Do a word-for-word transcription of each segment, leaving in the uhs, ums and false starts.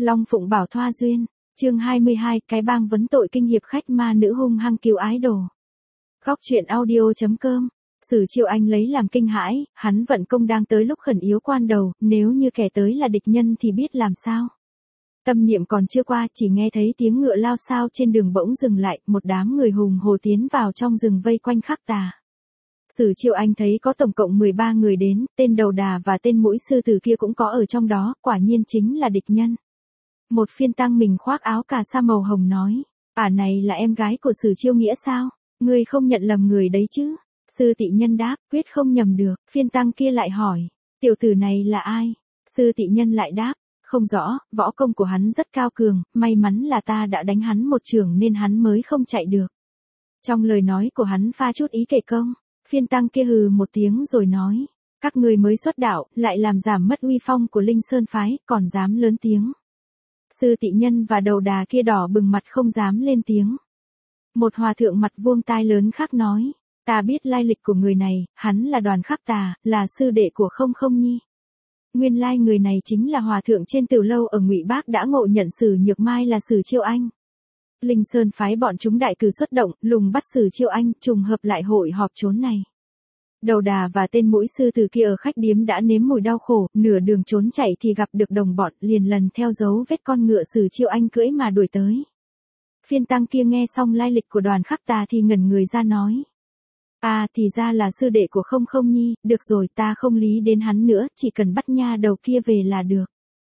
Long Phụng Bảo Thoa Duyên, chương hai mươi hai, cái bang vấn tội kinh hiệp khách ma nữ hung hăng cứu ái đồ. Góc truyện audio.com. Sử Chiêu Anh lấy làm kinh hãi, hắn vận công đang tới lúc khẩn yếu quan đầu, nếu như kẻ tới là địch nhân thì biết làm sao. Tâm niệm còn chưa qua, chỉ nghe thấy tiếng ngựa lao xao trên đường bỗng dừng lại, một đám người hùng hồ tiến vào trong rừng vây quanh Khắc Tà. Sử Chiêu Anh thấy có tổng cộng mười ba người đến, tên đầu đà và tên mũi sư tử kia cũng có ở trong đó, quả nhiên chính là địch nhân. Một phiên tăng mình khoác áo cà sa màu hồng nói, ả này là em gái của Sử Chiêu Nghĩa sao? Ngươi không nhận lầm người đấy chứ? Sư Tị Nhân đáp, quyết không nhầm được. Phiên tăng kia lại hỏi, tiểu tử này là ai? Sư Tị Nhân lại đáp, không rõ, võ công của hắn rất cao cường, may mắn là ta đã đánh hắn một chưởng nên hắn mới không chạy được. Trong lời nói của hắn pha chút ý kể công. Phiên tăng kia hừ một tiếng rồi nói, các người mới xuất đạo, lại làm giảm mất uy phong của Linh Sơn phái, còn dám lớn tiếng. Sư Tị Nhân và đầu đà kia đỏ bừng mặt không dám lên tiếng. Một hòa thượng mặt vuông tai lớn khác nói, ta biết lai lịch của người này, hắn là Đoàn Khắc Tà, là sư đệ của Không Không Nhi. Nguyên lai người này chính là hòa thượng trên Từ Lâu ở Ngụy Bác đã ngộ nhận Sử Nhược Mai là Sử Chiêu Anh. Linh Sơn phái bọn chúng đại cử xuất động, lùng bắt Sử Chiêu Anh, trùng hợp lại hội họp chốn này. Đầu đà và tên mũi sư tử kia ở khách điếm đã nếm mùi đau khổ, nửa đường trốn chạy thì gặp được đồng bọn, liền lần theo dấu vết con ngựa Sử Chiêu Anh cưỡi mà đuổi tới. Phiên tăng kia nghe xong lai lịch của Đoàn Khắc Tà thì ngẩn người ra nói, à thì ra là sư đệ của Không Không Nhi, được rồi ta không lý đến hắn nữa, chỉ cần bắt nha đầu kia về là được.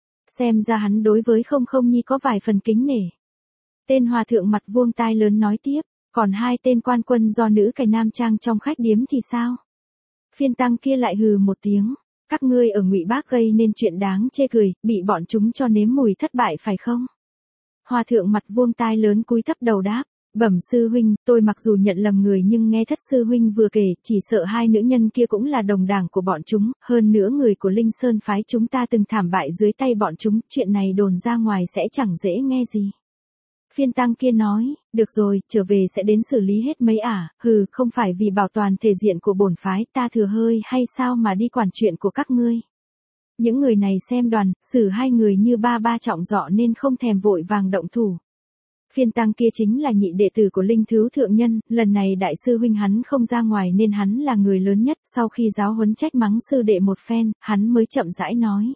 Xem ra hắn đối với Không Không Nhi có vài phần kính nể. Tên hòa thượng mặt vuông tai lớn nói tiếp, còn hai tên quan quân do nữ cày nam trang trong khách điếm thì sao? Phiên tăng kia lại hừ một tiếng, các ngươi ở Ngụy Bác gây nên chuyện đáng chê cười, bị bọn chúng cho nếm mùi thất bại phải không? Hòa thượng mặt vuông tai lớn cúi thấp đầu đáp, bẩm sư huynh, tôi mặc dù nhận lầm người nhưng nghe thất sư huynh vừa kể, chỉ sợ hai nữ nhân kia cũng là đồng đảng của bọn chúng, hơn nữa người của Linh Sơn phái chúng ta từng thảm bại dưới tay bọn chúng, chuyện này đồn ra ngoài sẽ chẳng dễ nghe gì. Phiên tăng kia nói, được rồi, trở về sẽ đến xử lý hết mấy ả, hừ, không phải vì bảo toàn thể diện của bổn phái ta thừa hơi hay sao mà đi quản chuyện của các ngươi. Những người này xem Đoàn, xử hai người như ba ba trọng dọ nên không thèm vội vàng động thủ. Phiên tăng kia chính là nhị đệ tử của Linh Thứ Thượng Nhân, lần này đại sư huynh hắn không ra ngoài nên hắn là người lớn nhất, sau khi giáo huấn trách mắng sư đệ một phen, hắn mới chậm rãi nói.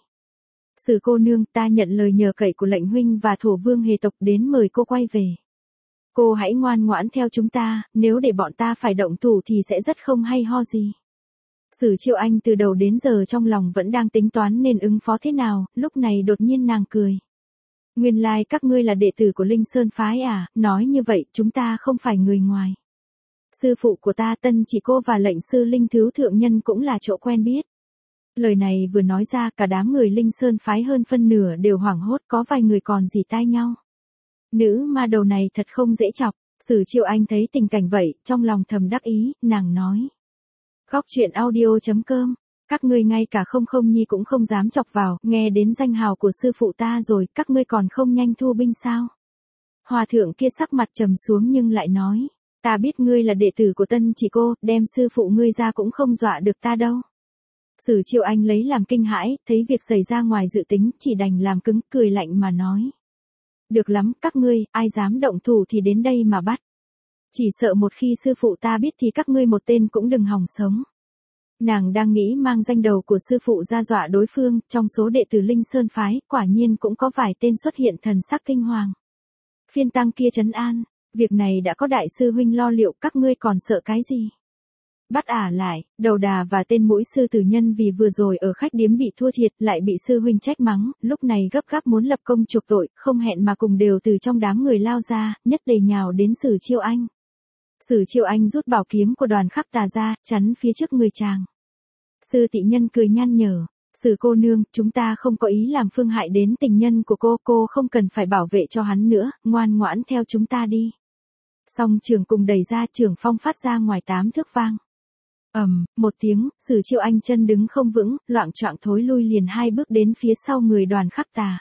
Sử cô nương, ta nhận lời nhờ cậy của lệnh huynh và thổ vương hề tộc đến mời cô quay về. Cô hãy ngoan ngoãn theo chúng ta, nếu để bọn ta phải động thủ thì sẽ rất không hay ho gì. Sử Chiêu Anh từ đầu đến giờ trong lòng vẫn đang tính toán nên ứng phó thế nào, lúc này đột nhiên nàng cười. Nguyên lai like các ngươi là đệ tử của Linh Sơn phái à, nói như vậy chúng ta không phải người ngoài. Sư phụ của ta Tân Chỉ Cô và lệnh sư Linh Thứ Thượng Nhân cũng là chỗ quen biết. Lời này vừa nói ra cả đám người Linh Sơn phái hơn phân nửa đều hoảng hốt, có vài người còn rỉ tai nhau. Nữ ma đầu này thật không dễ chọc. Sử Chiêu Anh thấy tình cảnh vậy, trong lòng thầm đắc ý, nàng nói. Góc truyện audio.com. Các ngươi ngay cả Không Không Nhi cũng không dám chọc vào, nghe đến danh hào của sư phụ ta rồi, các ngươi còn không nhanh thu binh sao? Hòa thượng kia sắc mặt trầm xuống nhưng lại nói, ta biết ngươi là đệ tử của Tân Chỉ Cô, đem sư phụ ngươi ra cũng không dọa được ta đâu. Sử Chiêu Anh lấy làm kinh hãi, thấy việc xảy ra ngoài dự tính, chỉ đành làm cứng, cười lạnh mà nói. Được lắm, các ngươi, ai dám động thủ thì đến đây mà bắt. Chỉ sợ một khi sư phụ ta biết thì các ngươi một tên cũng đừng hòng sống. Nàng đang nghĩ mang danh đầu của sư phụ ra dọa đối phương, trong số đệ tử Linh Sơn phái, quả nhiên cũng có vài tên xuất hiện thần sắc kinh hoàng. Phiên tăng kia trấn an, việc này đã có đại sư huynh lo liệu, các ngươi còn sợ cái gì? Bắt ả lại, đầu đà và tên mũi sư tử nhân vì vừa rồi ở khách điếm bị thua thiệt lại bị sư huynh trách mắng, lúc này gấp gáp muốn lập công chuộc tội, không hẹn mà cùng đều từ trong đám người lao ra, nhất tề nhào đến Sử Chiêu Anh. Sử Chiêu Anh rút bảo kiếm của Đoàn Khắc Tà ra, chắn phía trước người chàng. Sư Tị Nhân cười nhăn nhở, Sử cô nương, chúng ta không có ý làm phương hại đến tình nhân của cô, cô không cần phải bảo vệ cho hắn nữa, ngoan ngoãn theo chúng ta đi. Song trường cùng đẩy ra, trường phong phát ra ngoài tám thước vang. ầm, um, một tiếng, Sử Chiêu Anh chân đứng không vững, loạng choạng thối lui liền hai bước đến phía sau người Đoàn Khắc Tà.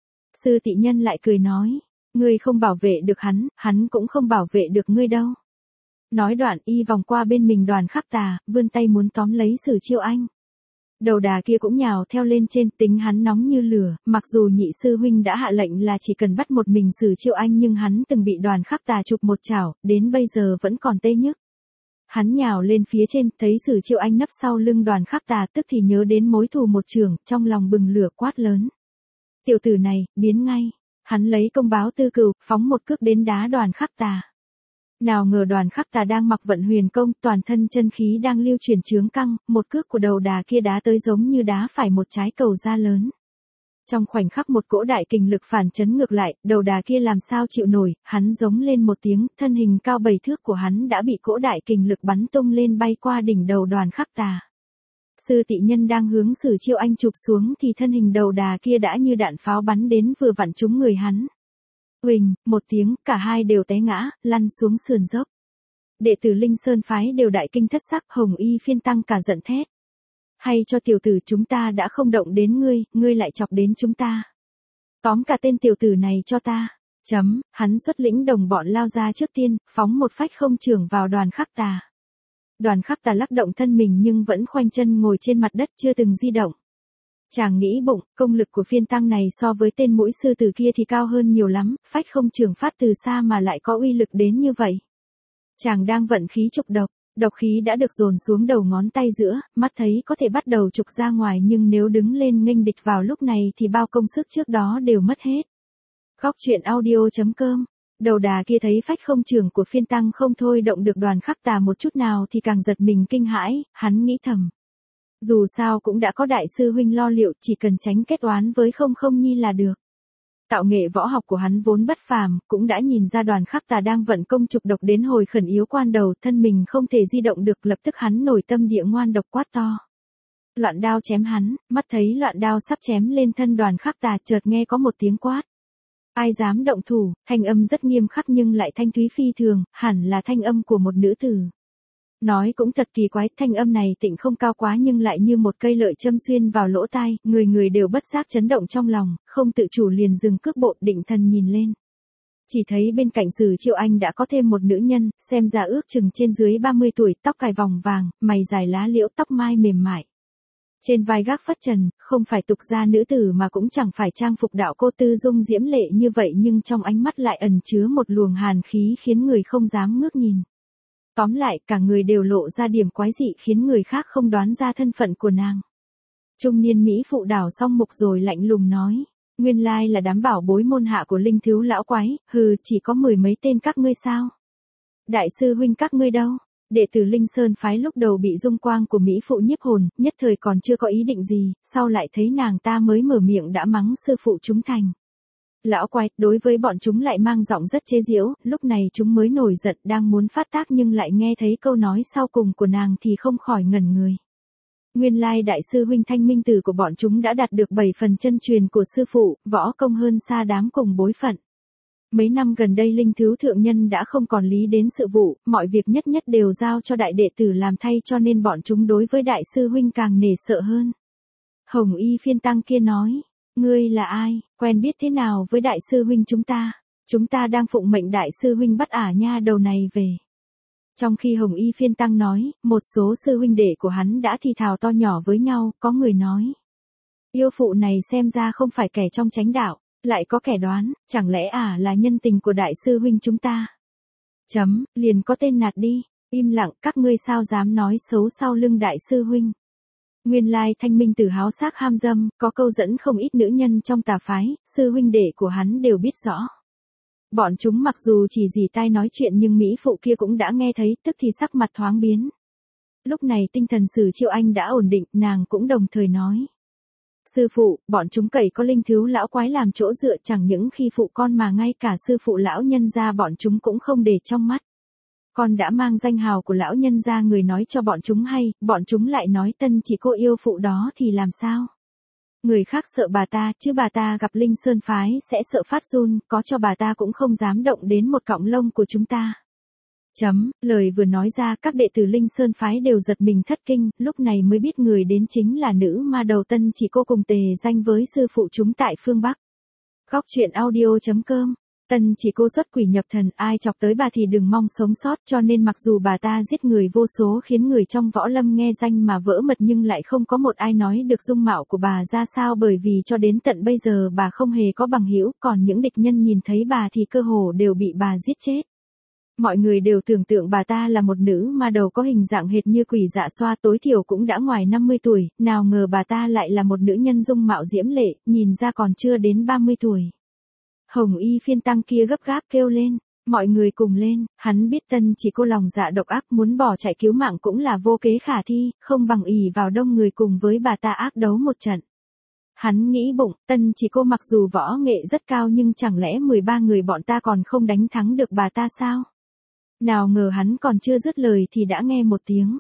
Sư Tị Nhân lại cười nói, ngươi không bảo vệ được hắn, hắn cũng không bảo vệ được ngươi đâu. Nói đoạn y vòng qua bên mình Đoàn Khắc Tà, vươn tay muốn tóm lấy Sử Chiêu Anh. Đầu đà kia cũng nhào theo lên trên, tính hắn nóng như lửa, mặc dù nhị sư huynh đã hạ lệnh là chỉ cần bắt một mình Sử Chiêu Anh nhưng hắn từng bị Đoàn Khắc Tà chụp một chảo, đến bây giờ vẫn còn tê nhức. Hắn nhào lên phía trên, thấy Sử Chiêu Anh nấp sau lưng Đoàn Khắc Tà tức thì nhớ đến mối thù một chưởng, trong lòng bừng lửa quát lớn. Tiểu tử này, biến ngay. Hắn lấy công báo tư cừu, phóng một cước đến đá Đoàn Khắc Tà. Nào ngờ Đoàn Khắc Tà đang mặc vận huyền công, toàn thân chân khí đang lưu chuyển chướng căng, một cước của đầu đà kia đá tới giống như đá phải một trái cầu da lớn. Trong khoảnh khắc một cỗ đại kình lực phản chấn ngược lại, đầu đà kia làm sao chịu nổi, hắn giống lên một tiếng, thân hình cao bảy thước của hắn đã bị cỗ đại kình lực bắn tung lên bay qua đỉnh đầu Đoàn Khắc Tà. Sư Tị Nhân đang hướng Sử Chiêu Anh chụp xuống thì thân hình đầu đà kia đã như đạn pháo bắn đến vừa vặn trúng người hắn. Huỳnh, một tiếng, cả hai đều té ngã, lăn xuống sườn dốc. Đệ tử Linh Sơn phái đều đại kinh thất sắc, Hồng Y Phiên Tăng cả giận thét. Hay cho tiểu tử chúng ta đã không động đến ngươi, ngươi lại chọc đến chúng ta. Tóm cả tên tiểu tử này cho ta. Chấm, hắn xuất lĩnh đồng bọn lao ra trước tiên, phóng một phách không chưởng vào Đoàn Khắc Tà. Đoàn Khắc Tà lắc động thân mình nhưng vẫn khoanh chân ngồi trên mặt đất chưa từng di động. Chàng nghĩ bụng, công lực của Phiên Tăng này so với tên mũi sư tử kia thì cao hơn nhiều lắm, phách không chưởng phát từ xa mà lại có uy lực đến như vậy. Chàng đang vận khí trục độc, độc khí đã được dồn xuống đầu ngón tay giữa, mắt thấy có thể bắt đầu trục ra ngoài nhưng nếu đứng lên nghênh địch vào lúc này thì bao công sức trước đó đều mất hết. Góc truyện audio chấm com. Đầu đà kia thấy phách không chưởng của Phiên Tăng không thôi động được Đoàn Khắc Tà một chút nào thì càng giật mình kinh hãi, hắn nghĩ thầm. Dù sao cũng đã có đại sư huynh lo liệu, chỉ cần tránh kết oán với Không Không Nhi là được. Tạo nghệ võ học của hắn vốn bất phàm, cũng đã nhìn ra Đoàn Khắc Tà đang vận công trục độc đến hồi khẩn yếu quan đầu, thân mình không thể di động được, lập tức hắn nổi tâm địa ngoan độc quát to. Loạn đao chém hắn, mắt thấy loạn đao sắp chém lên thân Đoàn Khắc Tà, chợt nghe có một tiếng quát. Ai dám động thủ, thanh âm rất nghiêm khắc nhưng lại thanh thúy phi thường, hẳn là thanh âm của một nữ tử. Nói cũng thật kỳ quái, thanh âm này tịnh không cao quá nhưng lại như một cây lợi châm xuyên vào lỗ tai, người người đều bất giác chấn động trong lòng, không tự chủ liền dừng cước bộ định thần nhìn lên. Chỉ thấy bên cạnh Sử Chiêu Anh đã có thêm một nữ nhân, xem ra ước chừng trên dưới ba mươi tuổi, tóc cài vòng vàng, mày dài lá liễu, tóc mai mềm mại. Trên vai gác phất trần, không phải tục gia nữ tử mà cũng chẳng phải trang phục đạo cô tư dung diễm lệ như vậy nhưng trong ánh mắt lại ẩn chứa một luồng hàn khí khiến người không dám ngước nhìn. Tóm lại, cả người đều lộ ra điểm quái dị khiến người khác không đoán ra thân phận của nàng. Trung niên Mỹ phụ đảo xong mục rồi lạnh lùng nói. Nguyên lai là đám bảo bối môn hạ của Linh Thiếu lão quái, hừ, chỉ có mười mấy tên các ngươi sao? Đại sư huynh các ngươi đâu? Đệ tử Linh Sơn phái lúc đầu bị dung quang của Mỹ phụ nhiếp hồn, nhất thời còn chưa có ý định gì, sau lại thấy nàng ta mới mở miệng đã mắng sư phụ chúng thành. Lão quái, đối với bọn chúng lại mang giọng rất chế giễu, lúc này chúng mới nổi giận đang muốn phát tác nhưng lại nghe thấy câu nói sau cùng của nàng thì không khỏi ngẩn người. Nguyên lai đại sư huynh Thanh Minh Tử của bọn chúng đã đạt được bảy phần chân truyền của sư phụ, võ công hơn xa đám cùng bối phận. Mấy năm gần đây Linh Thiếu thượng nhân đã không còn lý đến sự vụ, mọi việc nhất nhất đều giao cho đại đệ tử làm thay cho nên bọn chúng đối với đại sư huynh càng nể sợ hơn. Hồng Y Phiên Tăng kia nói. Ngươi là ai, quen biết thế nào với đại sư huynh chúng ta? Chúng ta đang phụng mệnh đại sư huynh bắt ả nha đầu này về. Trong khi Hồng Y Phiên Tăng nói, một số sư huynh đệ của hắn đã thì thào to nhỏ với nhau, có người nói. Yêu phụ này xem ra không phải kẻ trong chánh đạo, lại có kẻ đoán, chẳng lẽ ả là nhân tình của đại sư huynh chúng ta? Chấm, liền có tên nạt đi, im lặng, các ngươi sao dám nói xấu sau lưng đại sư huynh? Nguyên lai Thanh Minh Tử háo sắc ham dâm, có câu dẫn không ít nữ nhân trong tà phái, sư huynh đệ của hắn đều biết rõ. Bọn chúng mặc dù chỉ dì tai nói chuyện nhưng Mỹ phụ kia cũng đã nghe thấy, tức thì sắc mặt thoáng biến. Lúc này tinh thần Sử Chiêu Anh đã ổn định, nàng cũng đồng thời nói. Sư phụ, bọn chúng cậy có Linh Thiếu lão quái làm chỗ dựa chẳng những khi phụ con mà ngay cả sư phụ lão nhân gia bọn chúng cũng không để trong mắt. Con đã mang danh hào của lão nhân gia người nói cho bọn chúng hay, bọn chúng lại nói tân chỉ cô yêu phụ đó thì làm sao? Người khác sợ bà ta, chứ bà ta gặp Linh Sơn phái sẽ sợ phát run, có cho bà ta cũng không dám động đến một cọng lông của chúng ta. Chấm, lời vừa nói ra các đệ tử Linh Sơn phái đều giật mình thất kinh, lúc này mới biết người đến chính là nữ ma đầu tân chỉ cô cùng tề danh với sư phụ chúng tại phương Bắc. Góc truyện audio chấm com Tân chỉ cô xuất quỷ nhập thần, ai chọc tới bà thì đừng mong sống sót, cho nên mặc dù bà ta giết người vô số khiến người trong võ lâm nghe danh mà vỡ mật nhưng lại không có một ai nói được dung mạo của bà ra sao, bởi vì cho đến tận bây giờ bà không hề có bằng hữu, còn những địch nhân nhìn thấy bà thì cơ hồ đều bị bà giết chết. Mọi người đều tưởng tượng bà ta là một nữ ma đầu có hình dạng hệt như quỷ Dạ Xoa, tối thiểu cũng đã ngoài năm mươi tuổi, nào ngờ bà ta lại là một nữ nhân dung mạo diễm lệ, nhìn ra còn chưa đến ba mươi tuổi. Hồng y phiên tăng kia gấp gáp kêu lên, mọi người cùng lên, hắn biết Tân chỉ cô lòng dạ độc ác, muốn bỏ chạy cứu mạng cũng là vô kế khả thi, không bằng ỷ vào đông người cùng với bà ta ác đấu một trận. Hắn nghĩ bụng, Tân chỉ cô mặc dù võ nghệ rất cao nhưng chẳng lẽ mười ba người bọn ta còn không đánh thắng được bà ta sao? Nào ngờ hắn còn chưa dứt lời thì đã nghe một tiếng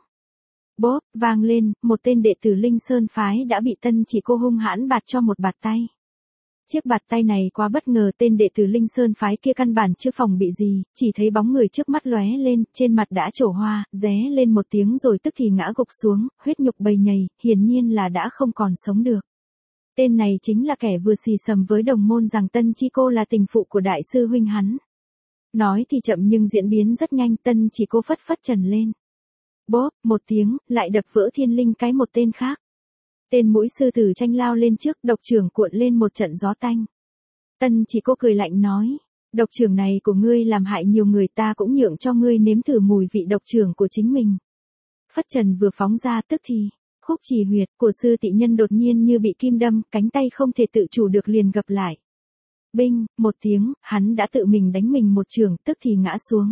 bốp vang lên, một tên đệ tử Linh Sơn phái đã bị Tân chỉ cô hung hãn bạt cho một bạt tay. Chiếc bạt tay này quá bất ngờ, tên đệ tử Linh Sơn phái kia căn bản chưa phòng bị gì, chỉ thấy bóng người trước mắt lóe lên, trên mặt đã trổ hoa, ré lên một tiếng rồi tức thì ngã gục xuống, huyết nhục bầy nhầy, hiển nhiên là đã không còn sống được. Tên này chính là kẻ vừa xì xầm với đồng môn rằng Tân chỉ cô là tình phụ của đại sư huynh hắn. Nói thì chậm nhưng diễn biến rất nhanh, Tân chỉ cô phất phất trần lên. Bốp, một tiếng, lại đập vỡ thiên linh cái một tên khác. Tên mũi sư tử tranh lao lên trước, độc trưởng cuộn lên một trận gió tanh. Tân chỉ cô cười lạnh nói, độc trưởng này của ngươi làm hại nhiều người, ta cũng nhượng cho ngươi nếm thử mùi vị độc trưởng của chính mình. Phất trần vừa phóng ra tức thì, khúc chỉ huyệt của sư tị nhân đột nhiên như bị kim đâm, cánh tay không thể tự chủ được liền gập lại. Binh, một tiếng, hắn đã tự mình đánh mình một trường, tức thì ngã xuống.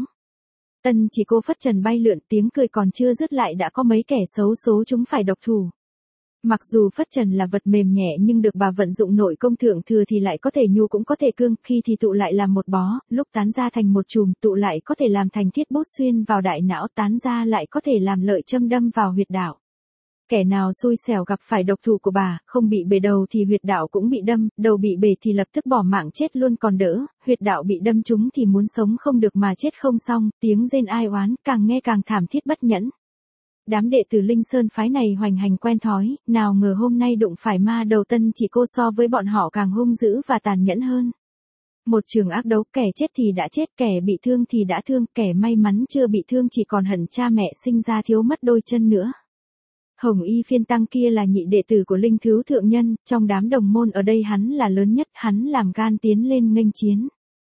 Tân chỉ cô phất trần bay lượn, tiếng cười còn chưa dứt lại đã có mấy kẻ xấu số chúng phải độc thủ. Mặc dù phất trần là vật mềm nhẹ nhưng được bà vận dụng nội công thượng thừa thì lại có thể nhu cũng có thể cương, khi thì tụ lại làm một bó, lúc tán ra thành một chùm, tụ lại có thể làm thành thiết bút xuyên vào đại não, tán ra lại có thể làm lợi châm đâm vào huyệt đạo. Kẻ nào xui xẻo gặp phải độc thủ của bà, không bị bể đầu thì huyệt đạo cũng bị đâm, đầu bị bể thì lập tức bỏ mạng chết luôn còn đỡ, huyệt đạo bị đâm trúng thì muốn sống không được mà chết không xong, tiếng rên ai oán, càng nghe càng thảm thiết bất nhẫn. Đám đệ tử Linh Sơn phái này hoành hành quen thói, nào ngờ hôm nay đụng phải ma đầu Tân chỉ cô so với bọn họ càng hung dữ và tàn nhẫn hơn. Một trường ác đấu, kẻ chết thì đã chết, kẻ bị thương thì đã thương, kẻ may mắn chưa bị thương chỉ còn hận cha mẹ sinh ra thiếu mất đôi chân nữa. Hồng y phiên tăng kia là nhị đệ tử của Linh Thứ Thượng Nhân, trong đám đồng môn ở đây hắn là lớn nhất, hắn làm gan tiến lên nghênh chiến.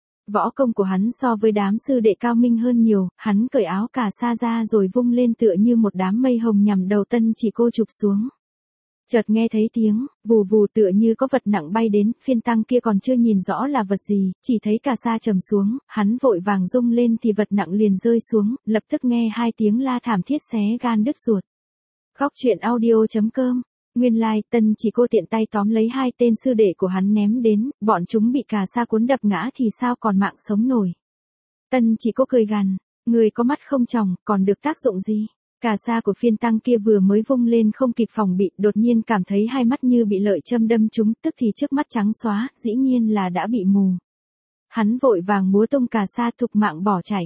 Võ công của hắn so với đám sư đệ cao minh hơn nhiều, hắn cởi áo cà sa ra rồi vung lên tựa như một đám mây hồng nhằm đầu Tân chỉ cô chụp xuống. Chợt nghe thấy tiếng, vù vù tựa như có vật nặng bay đến, phiên tăng kia còn chưa nhìn rõ là vật gì, chỉ thấy cà sa trầm xuống, hắn vội vàng rung lên thì vật nặng liền rơi xuống, lập tức nghe hai tiếng la thảm thiết xé gan đứt ruột. Góc truyện audio chấm com. Nguyên lai, like, Tân chỉ cô tiện tay tóm lấy hai tên sư đệ của hắn ném đến, bọn chúng bị cà sa cuốn đập ngã thì sao còn mạng sống nổi. Tân chỉ cô cười gằn, người có mắt không tròng, còn được tác dụng gì? Cà sa của phiên tăng kia vừa mới vung lên không kịp phòng bị, đột nhiên cảm thấy hai mắt như bị lợi châm đâm trúng, tức thì trước mắt trắng xóa, dĩ nhiên là đã bị mù. Hắn vội vàng múa tung cà sa thục mạng bỏ chạy.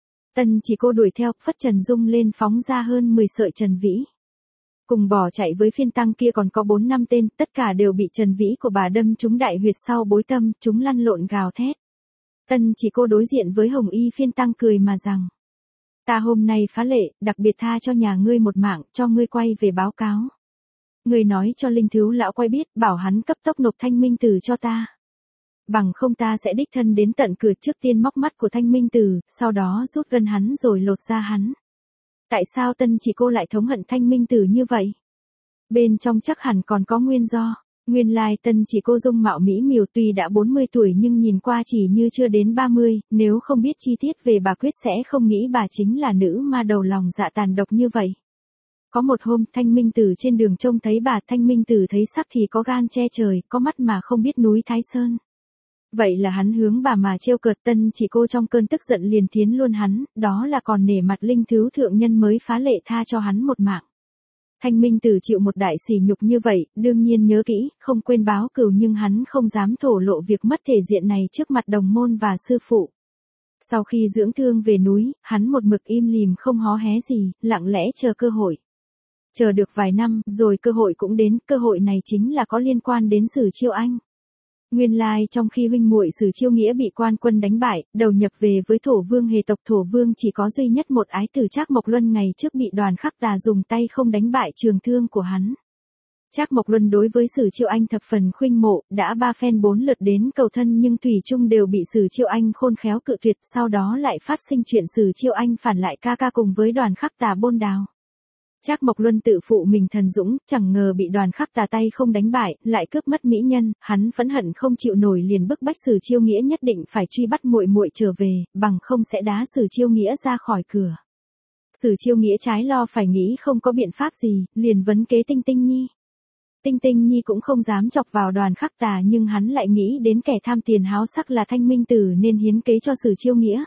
Tân chỉ cô đuổi theo, phất trần rung lên phóng ra hơn mười sợi trần vĩ. Cùng bỏ chạy với phiên tăng kia còn có bốn năm tên, tất cả đều bị trần vĩ của bà đâm trúng đại huyệt sau bối tâm, chúng lăn lộn gào thét. Tân chỉ cô đối diện với hồng y phiên tăng cười mà rằng, ta hôm nay phá lệ, đặc biệt tha cho nhà ngươi một mạng, cho ngươi quay về báo cáo. Ngươi nói cho Linh Thiếu lão quay biết, bảo hắn cấp tốc nộp Thanh Minh Tử cho ta. Bằng không ta sẽ đích thân đến tận cửa, trước tiên móc mắt của Thanh Minh Tử, sau đó rút gân hắn rồi lột da hắn. Tại sao Tân chỉ cô lại thống hận Thanh Minh Tử như vậy? Bên trong chắc hẳn còn có nguyên do. Nguyên lai Tân chỉ cô dung mạo mỹ miều, tuy đã bốn mươi tuổi nhưng nhìn qua chỉ như chưa đến ba mươi, nếu không biết chi tiết về bà quyết sẽ không nghĩ bà chính là nữ ma đầu lòng dạ tàn độc như vậy. Có một hôm, Thanh Minh Tử trên đường trông thấy bà, Thanh Minh Tử thấy sắc thì có gan che trời, có mắt mà không biết núi Thái Sơn. Vậy là hắn hướng bà mà trêu cợt. Tân chỉ cô trong cơn tức giận liền thiến luôn hắn, đó là còn nể mặt Linh Thứ Thượng Nhân mới phá lệ tha cho hắn một mạng. Thanh Minh Tử chịu một đại sỉ nhục như vậy, đương nhiên nhớ kỹ, không quên báo cừu, nhưng hắn không dám thổ lộ việc mất thể diện này trước mặt đồng môn và sư phụ. Sau khi dưỡng thương về núi, hắn một mực im lìm không hó hé gì, lặng lẽ chờ cơ hội. Chờ được vài năm, rồi cơ hội cũng đến, cơ hội này chính là có liên quan đến Sử Chiêu Anh. Nguyên lai trong khi huynh muội Sử Chiêu Nghĩa bị quan quân đánh bại, đầu nhập về với thổ vương hề tộc, thổ vương chỉ có duy nhất một ái tử Trác Mộc Luân ngày trước bị Đoàn Khắc Tà dùng tay không đánh bại trường thương của hắn. Trác Mộc Luân đối với Sử Chiêu Anh thập phần khuynh mộ, đã ba phen bốn lượt đến cầu thân nhưng thủy chung đều bị Sử Chiêu Anh khôn khéo cự tuyệt, sau đó lại phát sinh chuyện Sử Chiêu Anh phản lại ca ca cùng với Đoàn Khắc Tà bôn đào. Trác Mộc Luân tự phụ mình thần dũng, chẳng ngờ bị Đoàn Khắc Tà tay không đánh bại, lại cướp mất mỹ nhân, hắn phẫn hận không chịu nổi liền bức bách Sử Chiêu Nghĩa nhất định phải truy bắt muội muội trở về, bằng không sẽ đá Sử Chiêu Nghĩa ra khỏi cửa. Sử Chiêu Nghĩa trái lo phải nghĩ không có biện pháp gì, liền vấn kế Tinh Tinh Nhi. Tinh Tinh Nhi cũng không dám chọc vào Đoàn Khắc Tà nhưng hắn lại nghĩ đến kẻ tham tiền háo sắc là Thanh Minh Tử nên hiến kế cho Sử Chiêu Nghĩa.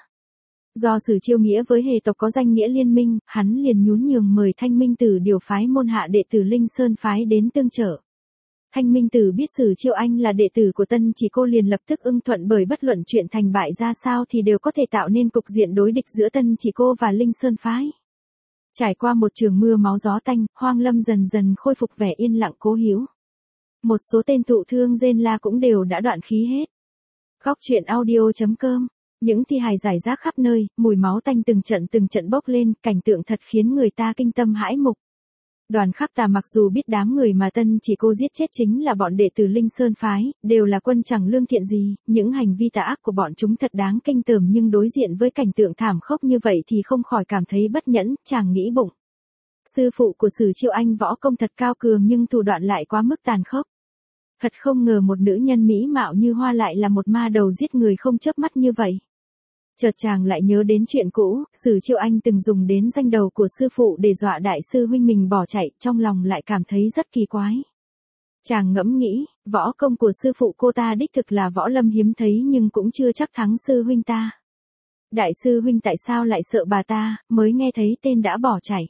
Do Sử Chiêu Nghĩa với hề tộc có danh nghĩa liên minh, hắn liền nhún nhường mời Thanh Minh Tử điều phái môn hạ đệ tử Linh Sơn phái đến tương trợ. Thanh Minh Tử biết Sử Chiêu Anh là đệ tử của Tân Chỉ Cô liền lập tức ưng thuận, bởi bất luận chuyện thành bại ra sao thì đều có thể tạo nên cục diện đối địch giữa Tân Chỉ Cô và Linh Sơn phái. Trải qua một trường mưa máu gió tanh, hoang lâm dần dần khôi phục vẻ yên lặng cố hữu. Một số tên thụ thương rên la cũng đều đã đoạn khí hết. Góc truyện audio chấm com. Những thi hài rải rác khắp nơi, mùi máu tanh từng trận từng trận bốc lên, cảnh tượng thật khiến người ta kinh tâm hãi mục. Đoàn Khắc Tà mặc dù biết đám người mà Tân Chỉ Cô giết chết chính là bọn đệ tử Linh Sơn phái, đều là quân chẳng lương thiện gì, những hành vi tà ác của bọn chúng thật đáng kinh tởm, nhưng đối diện với cảnh tượng thảm khốc như vậy thì không khỏi cảm thấy bất nhẫn, chàng nghĩ bụng. Sư phụ của Sử Chiêu Anh võ công thật cao cường nhưng thủ đoạn lại quá mức tàn khốc. Thật không ngờ một nữ nhân mỹ mạo như hoa lại là một ma đầu giết người không chớp mắt như vậy. Chợt chàng lại nhớ đến chuyện cũ, Sử Chiêu Anh từng dùng đến danh đầu của sư phụ để dọa đại sư huynh mình bỏ chạy, trong lòng lại cảm thấy rất kỳ quái. Chàng ngẫm nghĩ, võ công của sư phụ cô ta đích thực là võ lâm hiếm thấy nhưng cũng chưa chắc thắng sư huynh ta. Đại sư huynh tại sao lại sợ bà ta, mới nghe thấy tên đã bỏ chạy.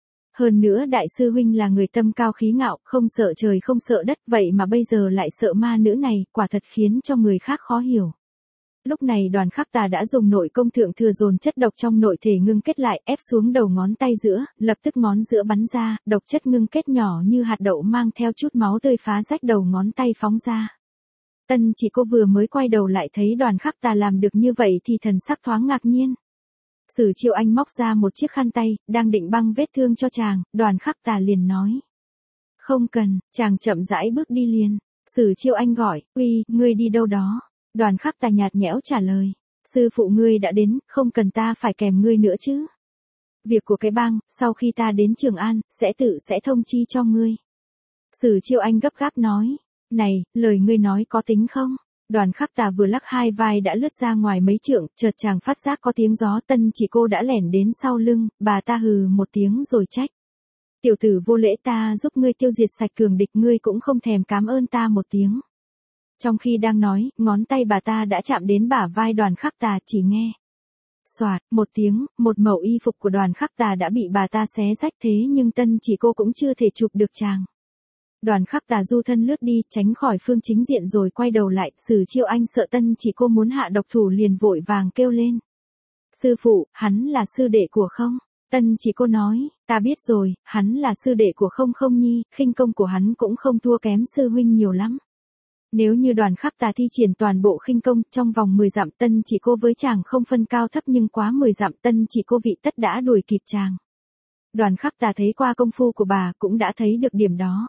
Hơn nữa đại sư huynh là người tâm cao khí ngạo, không sợ trời không sợ đất, vậy mà bây giờ lại sợ ma nữ này, quả thật khiến cho người khác khó hiểu. Lúc này Đoàn Khắc Tà đã dùng nội công thượng thừa dồn chất độc trong nội thể ngưng kết lại, ép xuống đầu ngón tay giữa, lập tức ngón giữa bắn ra, độc chất ngưng kết nhỏ như hạt đậu mang theo chút máu tươi phá rách đầu ngón tay phóng ra. Tân Chỉ Cô vừa mới quay đầu lại thấy Đoàn Khắc Tà làm được như vậy thì thần sắc thoáng ngạc nhiên. Sử Chiêu Anh móc ra một chiếc khăn tay, đang định băng vết thương cho chàng, Đoàn Khắc Tà liền nói. Không cần, chàng chậm rãi bước đi liền. Sử Chiêu Anh gọi, uy, ngươi đi đâu đó? Đoàn Khắc Tà nhạt nhẽo trả lời. Sư phụ ngươi đã đến, không cần ta phải kèm ngươi nữa chứ. Việc của cái bang, sau khi ta đến Trường An, sẽ tự sẽ thông chi cho ngươi. Sử Chiêu Anh gấp gáp nói. Này, lời ngươi nói có tính không? Đoàn Khắc Tà vừa lắc hai vai đã lướt ra ngoài mấy trượng, chợt chàng phát giác có tiếng gió, Tân Chỉ Cô đã lẻn đến sau lưng, bà ta hừ một tiếng rồi trách. Tiểu tử vô lễ, ta giúp ngươi tiêu diệt sạch cường địch, ngươi cũng không thèm cảm ơn ta một tiếng. Trong khi đang nói, ngón tay bà ta đã chạm đến bả vai Đoàn Khắc Tà, chỉ nghe. Xoạt, một tiếng, một mẩu y phục của Đoàn Khắc Tà đã bị bà ta xé rách, thế nhưng Tân Chỉ Cô cũng chưa thể chụp được chàng. Đoàn Khắc Tà du thân lướt đi, tránh khỏi phương chính diện rồi quay đầu lại, Sử Chiêu Anh sợ Tân Chỉ Cô muốn hạ độc thủ liền vội vàng kêu lên. Sư phụ, hắn là sư đệ của không? Tân Chỉ Cô nói, ta biết rồi, hắn là sư đệ của Không Không Nhi, khinh công của hắn cũng không thua kém sư huynh nhiều lắm. Nếu như Đoàn Khắc Tà thi triển toàn bộ khinh công, trong vòng mười dặm Tân Chỉ Cô với chàng không phân cao thấp, nhưng quá mười dặm Tân Chỉ Cô vị tất đã đuổi kịp chàng. Đoàn Khắc Tà thấy qua công phu của bà cũng đã thấy được điểm đó.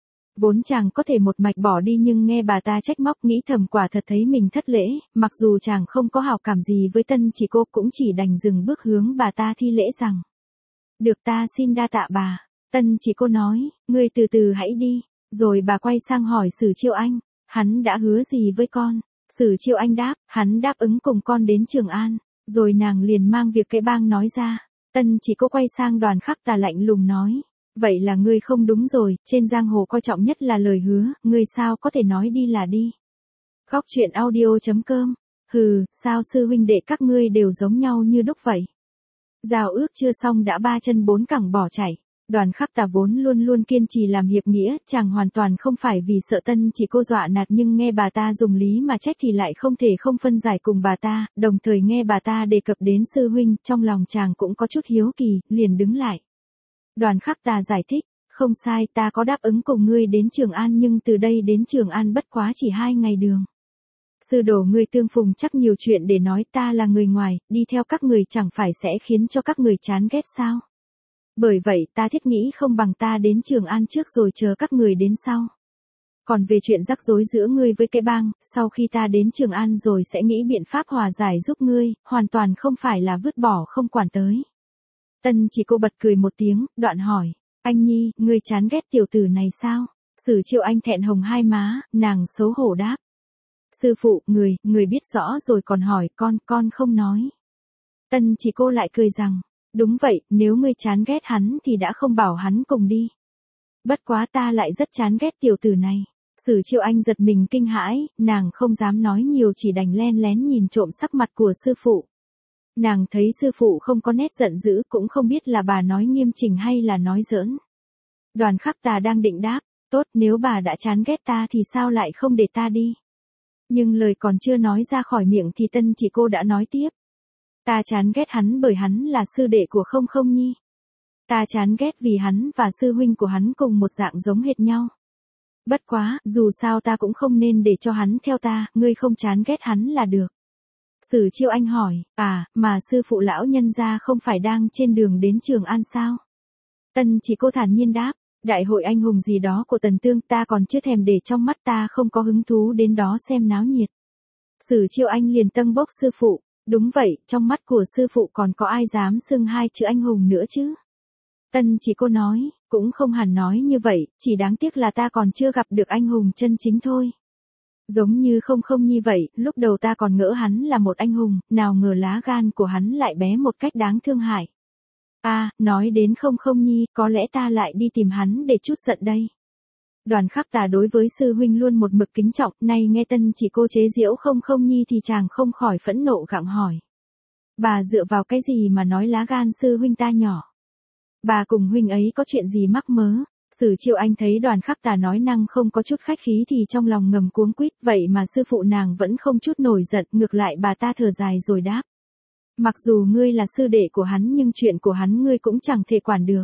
Vốn chàng có thể một mạch bỏ đi nhưng nghe bà ta trách móc nghĩ thầm quả thật thấy mình thất lễ, mặc dù chàng không có hảo cảm gì với Tân Chỉ Cô cũng chỉ đành dừng bước hướng bà ta thi lễ rằng. Được, ta xin đa tạ bà. Tân Chỉ Cô nói, ngươi từ từ hãy đi, rồi bà quay sang hỏi Sử Chiêu Anh, hắn đã hứa gì với con? Sử Chiêu Anh đáp, hắn đáp ứng cùng con đến Trường An, rồi nàng liền mang việc cái bang nói ra. Tân Chỉ Cô quay sang Đoàn Khắc Tà lạnh lùng nói. Vậy là ngươi không đúng rồi, trên giang hồ coi trọng nhất là lời hứa, ngươi sao có thể nói đi là đi. Góc truyện audio chấm com. Hừ, sao sư huynh đệ các ngươi đều giống nhau như đúc vậy. Giao ước chưa xong đã ba chân bốn cẳng bỏ chạy. Đoàn Khắc Tà vốn luôn luôn kiên trì làm hiệp nghĩa, chàng hoàn toàn không phải vì sợ Tân Chỉ Cô dọa nạt, nhưng nghe bà ta dùng lý mà trách thì lại không thể không phân giải cùng bà ta, đồng thời nghe bà ta đề cập đến sư huynh, trong lòng chàng cũng có chút hiếu kỳ, liền đứng lại. Đoàn Khắc Tà giải thích, Không sai, ta có đáp ứng cùng ngươi đến Trường An nhưng từ đây đến Trường An bất quá chỉ hai ngày đường. Sư đồ ngươi tương phùng chắc nhiều chuyện để nói, ta là người ngoài, đi theo các người chẳng phải sẽ khiến cho các người chán ghét sao. Bởi vậy ta thiết nghĩ không bằng ta đến Trường An trước rồi chờ các người đến sau. Còn về chuyện rắc rối giữa ngươi với cái bang, sau khi ta đến Trường An rồi sẽ nghĩ biện pháp hòa giải giúp ngươi, hoàn toàn không phải là vứt bỏ không quản tới. Tân Chỉ Cô bật cười một tiếng, đoạn hỏi, anh Nhi, ngươi chán ghét tiểu tử này sao? Sử Chiêu Anh thẹn hồng hai má, nàng xấu hổ đáp. Sư phụ, người, người biết rõ rồi còn hỏi con, con không nói. Tân Chỉ Cô lại cười rằng, đúng vậy, nếu ngươi chán ghét hắn thì đã không bảo hắn cùng đi. Bất quá ta lại rất chán ghét tiểu tử này. Sử Chiêu Anh giật mình kinh hãi, nàng không dám nói nhiều chỉ đành len lén nhìn trộm sắc mặt của sư phụ. Nàng thấy sư phụ không có nét giận dữ, cũng không biết là bà nói nghiêm chỉnh hay là nói giỡn. Đoàn Khắc Tà đang định đáp, tốt, nếu bà đã chán ghét ta thì sao lại không để ta đi. Nhưng lời còn chưa nói ra khỏi miệng thì Tân Chỉ Cô đã nói tiếp. Ta chán ghét hắn bởi hắn là sư đệ của Không Không Nhi. Ta chán ghét vì hắn và sư huynh của hắn cùng một dạng giống hệt nhau. Bất quá, dù sao ta cũng không nên để cho hắn theo ta, ngươi không chán ghét hắn là được. Sử Chiêu Anh hỏi, à, mà sư phụ lão nhân gia không phải đang trên đường đến Trường An sao? Tân Chỉ Cô thản nhiên đáp, đại hội anh hùng gì đó của Tần Tương ta còn chưa thèm để trong mắt, ta không có hứng thú đến đó xem náo nhiệt. Sử Chiêu Anh liền tâng bốc sư phụ, đúng vậy, trong mắt của sư phụ còn có ai dám xưng hai chữ anh hùng nữa chứ? Tân Chỉ Cô nói, cũng không hẳn nói như vậy, chỉ đáng tiếc là ta còn chưa gặp được anh hùng chân chính thôi. Giống như Không Không Nhi vậy, lúc đầu ta còn ngỡ hắn là một anh hùng, nào ngờ lá gan của hắn lại bé một cách đáng thương hại. À, nói đến Không Không Nhi, có lẽ ta lại đi tìm hắn để chút giận đây. Đoàn Khắc Tà đối với sư huynh luôn một mực kính trọng, nay nghe Tân Chỉ Cô chế giễu Không Không Nhi thì chàng không khỏi phẫn nộ gặng hỏi. Bà dựa vào cái gì mà nói lá gan sư huynh ta nhỏ? Bà cùng huynh ấy có chuyện gì mắc mớ? Sử Chiêu Anh thấy Đoàn Khắc Tà nói năng không có chút khách khí thì trong lòng ngầm cuống quýt, vậy mà sư phụ nàng vẫn không chút nổi giận, ngược lại bà ta thở dài rồi đáp. Mặc dù ngươi là sư đệ của hắn nhưng chuyện của hắn ngươi cũng chẳng thể quản được.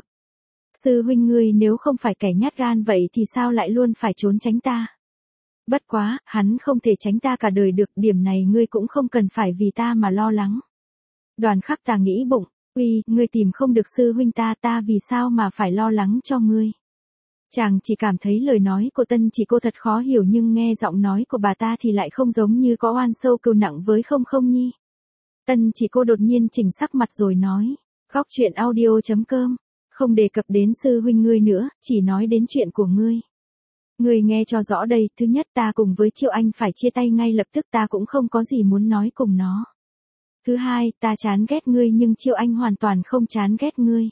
Sư huynh ngươi nếu không phải kẻ nhát gan vậy thì sao lại luôn phải trốn tránh ta? Bất quá, hắn không thể tránh ta cả đời được, điểm này ngươi cũng không cần phải vì ta mà lo lắng. Đoàn Khắc Tà nghĩ bụng, uy, ngươi tìm không được sư huynh ta, ta vì sao mà phải lo lắng cho ngươi? Chàng chỉ cảm thấy lời nói của Tân Chỉ Cô thật khó hiểu nhưng nghe giọng nói của bà ta thì lại không giống như có oan sâu cừu nặng với Không Không Nhi. Tân Chỉ Cô đột nhiên chỉnh sắc mặt rồi nói, góc truyện audio chấm com, không đề cập đến sư huynh ngươi nữa, chỉ nói đến chuyện của ngươi. Ngươi nghe cho rõ đây, thứ nhất ta cùng với Chiêu Anh phải chia tay ngay lập tức, ta cũng không có gì muốn nói cùng nó. Thứ hai, ta chán ghét ngươi nhưng Chiêu Anh hoàn toàn không chán ghét ngươi.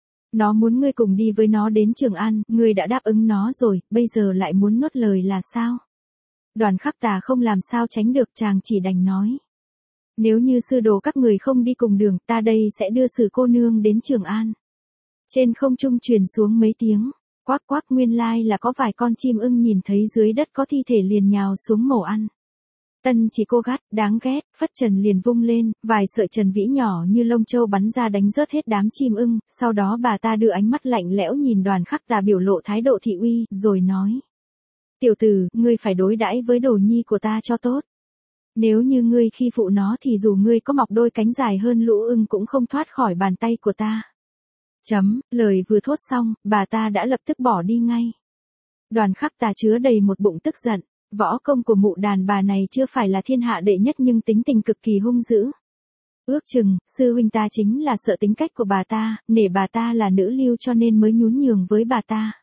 Nó muốn ngươi cùng đi với nó đến Trường An, ngươi đã đáp ứng nó rồi, bây giờ lại muốn nuốt lời là sao? Đoàn Khắc Tà không làm sao tránh được, chàng chỉ đành nói. Nếu như sư đồ các người không đi cùng đường, ta đây sẽ đưa Sử cô nương đến Trường An. Trên không trung truyền xuống mấy tiếng, quác quác, nguyên lai là có vài con chim ưng nhìn thấy dưới đất có thi thể liền nhào xuống mổ ăn. Tân Chỉ Cô gắt, đáng ghét, phất trần liền vung lên, vài sợi trần vĩ nhỏ như lông châu bắn ra đánh rớt hết đám chim ưng, sau đó bà ta đưa ánh mắt lạnh lẽo nhìn Đoàn Khắc Tà biểu lộ thái độ thị uy, rồi nói. Tiểu tử, ngươi phải đối đãi với đồ nhi của ta cho tốt. Nếu như ngươi khi phụ nó thì dù ngươi có mọc đôi cánh dài hơn lũ ưng cũng không thoát khỏi bàn tay của ta. Chấm, lời vừa thốt xong, bà ta đã lập tức bỏ đi ngay. Đoàn Khắc Tà chứa đầy một bụng tức giận. Võ công của mụ đàn bà này chưa phải là thiên hạ đệ nhất nhưng tính tình cực kỳ hung dữ. Ước chừng, sư huynh ta chính là sợ tính cách của bà ta, nể bà ta là nữ lưu cho nên mới nhún nhường với bà ta.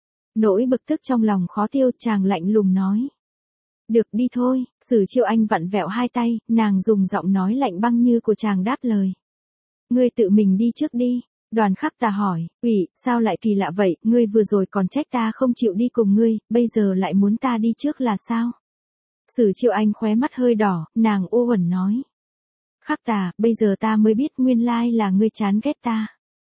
Nỗi bực tức trong lòng khó tiêu, chàng lạnh lùng nói. Được đi thôi, Sử Chiêu Anh vặn vẹo hai tay, nàng dùng giọng nói lạnh băng như của chàng đáp lời. Ngươi tự mình đi trước đi. Đoàn Khắc Tà hỏi, ủy, sao lại kỳ lạ vậy, ngươi vừa rồi còn trách ta không chịu đi cùng ngươi, bây giờ lại muốn ta đi trước là sao? Sử Chiêu Anh khóe mắt hơi đỏ, nàng ô uẩn nói. Khắc Tà, bây giờ ta mới biết nguyên lai là ngươi chán ghét ta.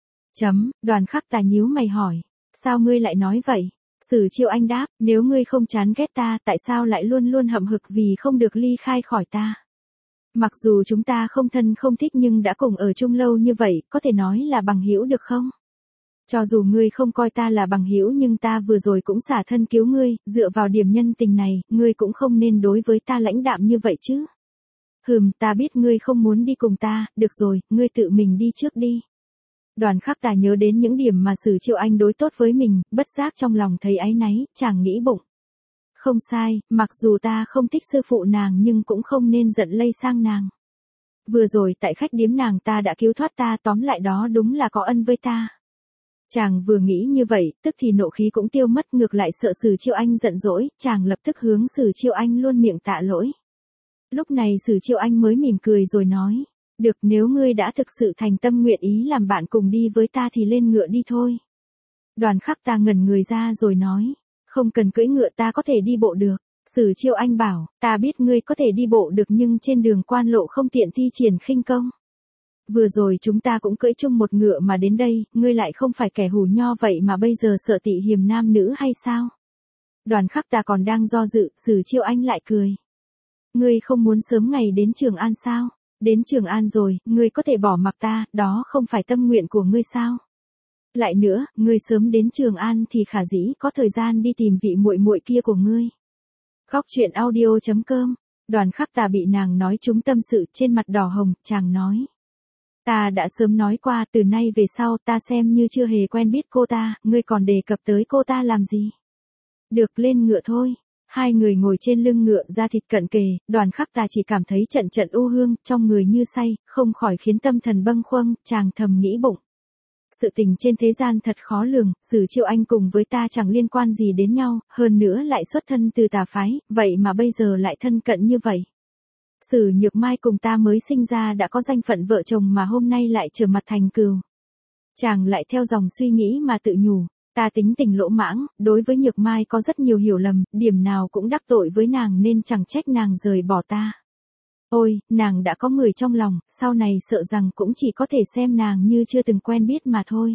Chấm, Đoàn Khắc Tà nhíu mày hỏi, sao ngươi lại nói vậy? Sử Chiêu Anh đáp, nếu ngươi không chán ghét ta, tại sao lại luôn luôn hậm hực vì không được ly khai khỏi ta? Mặc dù chúng ta không thân không thích nhưng đã cùng ở chung lâu như vậy, có thể nói là bằng hữu được không? Cho dù ngươi không coi ta là bằng hữu nhưng ta vừa rồi cũng xả thân cứu ngươi, dựa vào điểm nhân tình này, ngươi cũng không nên đối với ta lãnh đạm như vậy chứ. Hừm, ta biết ngươi không muốn đi cùng ta, được rồi, ngươi tự mình đi trước đi. Đoàn Khắc Tà nhớ đến những điểm mà Sử Chiêu Anh đối tốt với mình, bất giác trong lòng thấy áy náy, chàng nghĩ bụng. Không sai, mặc dù ta không thích sư phụ nàng nhưng cũng không nên giận lây sang nàng. Vừa rồi tại khách điếm nàng ta đã cứu thoát ta, tóm lại đó đúng là có ân với ta. Chàng vừa nghĩ như vậy, tức thì nộ khí cũng tiêu mất, ngược lại sợ Sử Chiêu Anh giận dỗi, chàng lập tức hướng Sử Chiêu Anh luôn miệng tạ lỗi. Lúc này Sử Chiêu Anh mới mỉm cười rồi nói, được, nếu ngươi đã thực sự thành tâm nguyện ý làm bạn cùng đi với ta thì lên ngựa đi thôi. Đoàn Khắc Tà ngẩn người ra rồi nói, không cần cưỡi ngựa, ta có thể đi bộ được. Sử Chiêu Anh bảo, ta biết ngươi có thể đi bộ được nhưng trên đường quan lộ không tiện thi triển khinh công. Vừa rồi chúng ta cũng cưỡi chung một ngựa mà đến đây, ngươi lại không phải kẻ hủ nho vậy mà bây giờ sợ tị hiềm nam nữ hay sao? Đoàn Khắc Tà còn đang do dự, Sử Chiêu Anh lại cười. Ngươi không muốn sớm ngày đến Trường An sao? Đến Trường An rồi, ngươi có thể bỏ mặc ta, đó không phải tâm nguyện của ngươi sao? Lại nữa, ngươi sớm đến Trường An thì khả dĩ có thời gian đi tìm vị muội muội kia của ngươi. Góc truyện audio chấm com. Đoàn Khắc Tà bị nàng nói trúng tâm sự, trên mặt đỏ hồng, chàng nói. Ta đã sớm nói qua, từ nay về sau ta xem như chưa hề quen biết cô ta, ngươi còn đề cập tới cô ta làm gì? Được, lên ngựa thôi. Hai người ngồi trên lưng ngựa, da thịt cận kề, Đoàn Khắc Tà chỉ cảm thấy trận trận u hương, trong người như say, không khỏi khiến tâm thần bâng khuâng, chàng thầm nghĩ bụng. Sự tình trên thế gian thật khó lường, Sử Chiêu Anh cùng với ta chẳng liên quan gì đến nhau, hơn nữa lại xuất thân từ tà phái, vậy mà bây giờ lại thân cận như vậy. Sử Nhược Mai cùng ta mới sinh ra đã có danh phận vợ chồng mà hôm nay lại trở mặt thành cừu. Chàng lại theo dòng suy nghĩ mà tự nhủ, ta tính tình lỗ mãng, đối với Nhược Mai có rất nhiều hiểu lầm, điểm nào cũng đắc tội với nàng nên chẳng trách nàng rời bỏ ta. Ôi, nàng đã có người trong lòng, sau này sợ rằng cũng chỉ có thể xem nàng như chưa từng quen biết mà thôi.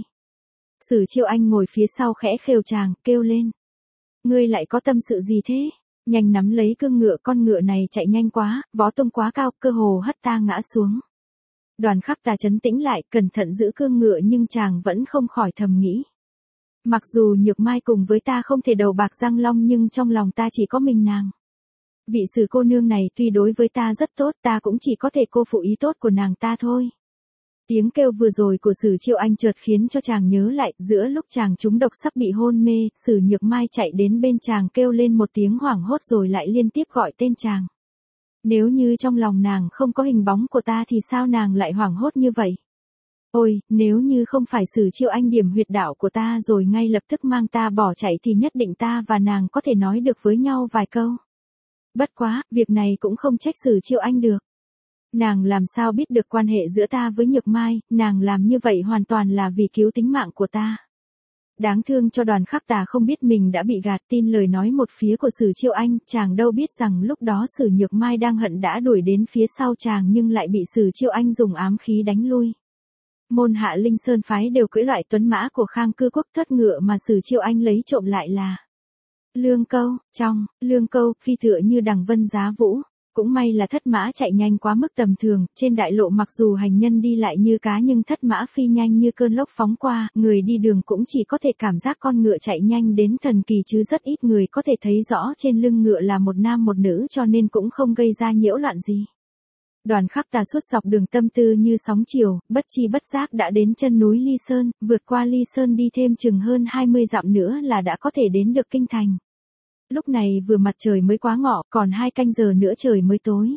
Sử Chiêu Anh ngồi phía sau khẽ khều chàng, kêu lên. Ngươi lại có tâm sự gì thế? Nhanh nắm lấy cương ngựa, con ngựa này chạy nhanh quá, vó tung quá cao, cơ hồ hất ta ngã xuống. Đoàn Khắc Tà trấn tĩnh lại, cẩn thận giữ cương ngựa nhưng chàng vẫn không khỏi thầm nghĩ. Mặc dù Nhược Mai cùng với ta không thể đầu bạc răng long nhưng trong lòng ta chỉ có mình nàng. Vị Sử cô nương này tuy đối với ta rất tốt, ta cũng chỉ có thể cô phụ ý tốt của nàng ta thôi. Tiếng kêu vừa rồi của Sử Chiêu Anh chợt khiến cho chàng nhớ lại, giữa lúc chàng trúng độc sắp bị hôn mê, Sử Nhược Mai chạy đến bên chàng kêu lên một tiếng hoảng hốt rồi lại liên tiếp gọi tên chàng. Nếu như trong lòng nàng không có hình bóng của ta thì sao nàng lại hoảng hốt như vậy? Ôi, nếu như không phải Sử Chiêu Anh điểm huyệt đạo của ta rồi ngay lập tức mang ta bỏ chạy thì nhất định ta và nàng có thể nói được với nhau vài câu. Bất quá, việc này cũng không trách Sử Chiêu Anh được. Nàng làm sao biết được quan hệ giữa ta với Nhược Mai, nàng làm như vậy hoàn toàn là vì cứu tính mạng của ta. Đáng thương cho Đoàn Khắc Tà không biết mình đã bị gạt, tin lời nói một phía của Sử Chiêu Anh, chàng đâu biết rằng lúc đó Sử Nhược Mai đang hận đã đuổi đến phía sau chàng nhưng lại bị Sử Chiêu Anh dùng ám khí đánh lui. Môn Hạ Linh Sơn phái đều cưỡi loại tuấn mã của Khang Cư Quốc, thất ngựa mà Sử Chiêu Anh lấy trộm lại là Lương Câu. Trong Lương Câu, phi tựa như đằng vân giá vũ. Cũng may là thất mã chạy nhanh quá mức tầm thường, trên đại lộ mặc dù hành nhân đi lại như cá nhưng thất mã phi nhanh như cơn lốc phóng qua, người đi đường cũng chỉ có thể cảm giác con ngựa chạy nhanh đến thần kỳ chứ rất ít người có thể thấy rõ trên lưng ngựa là một nam một nữ cho nên cũng không gây ra nhiễu loạn gì. Đoàn Khắc Tà suốt dọc đường tâm tư như sóng chiều, bất chi bất giác đã đến chân núi Ly Sơn, vượt qua Ly Sơn đi thêm chừng hơn hai mươi dặm nữa là đã có thể đến được kinh thành. Lúc này vừa mặt trời mới quá ngọ, còn hai canh giờ nữa trời mới tối.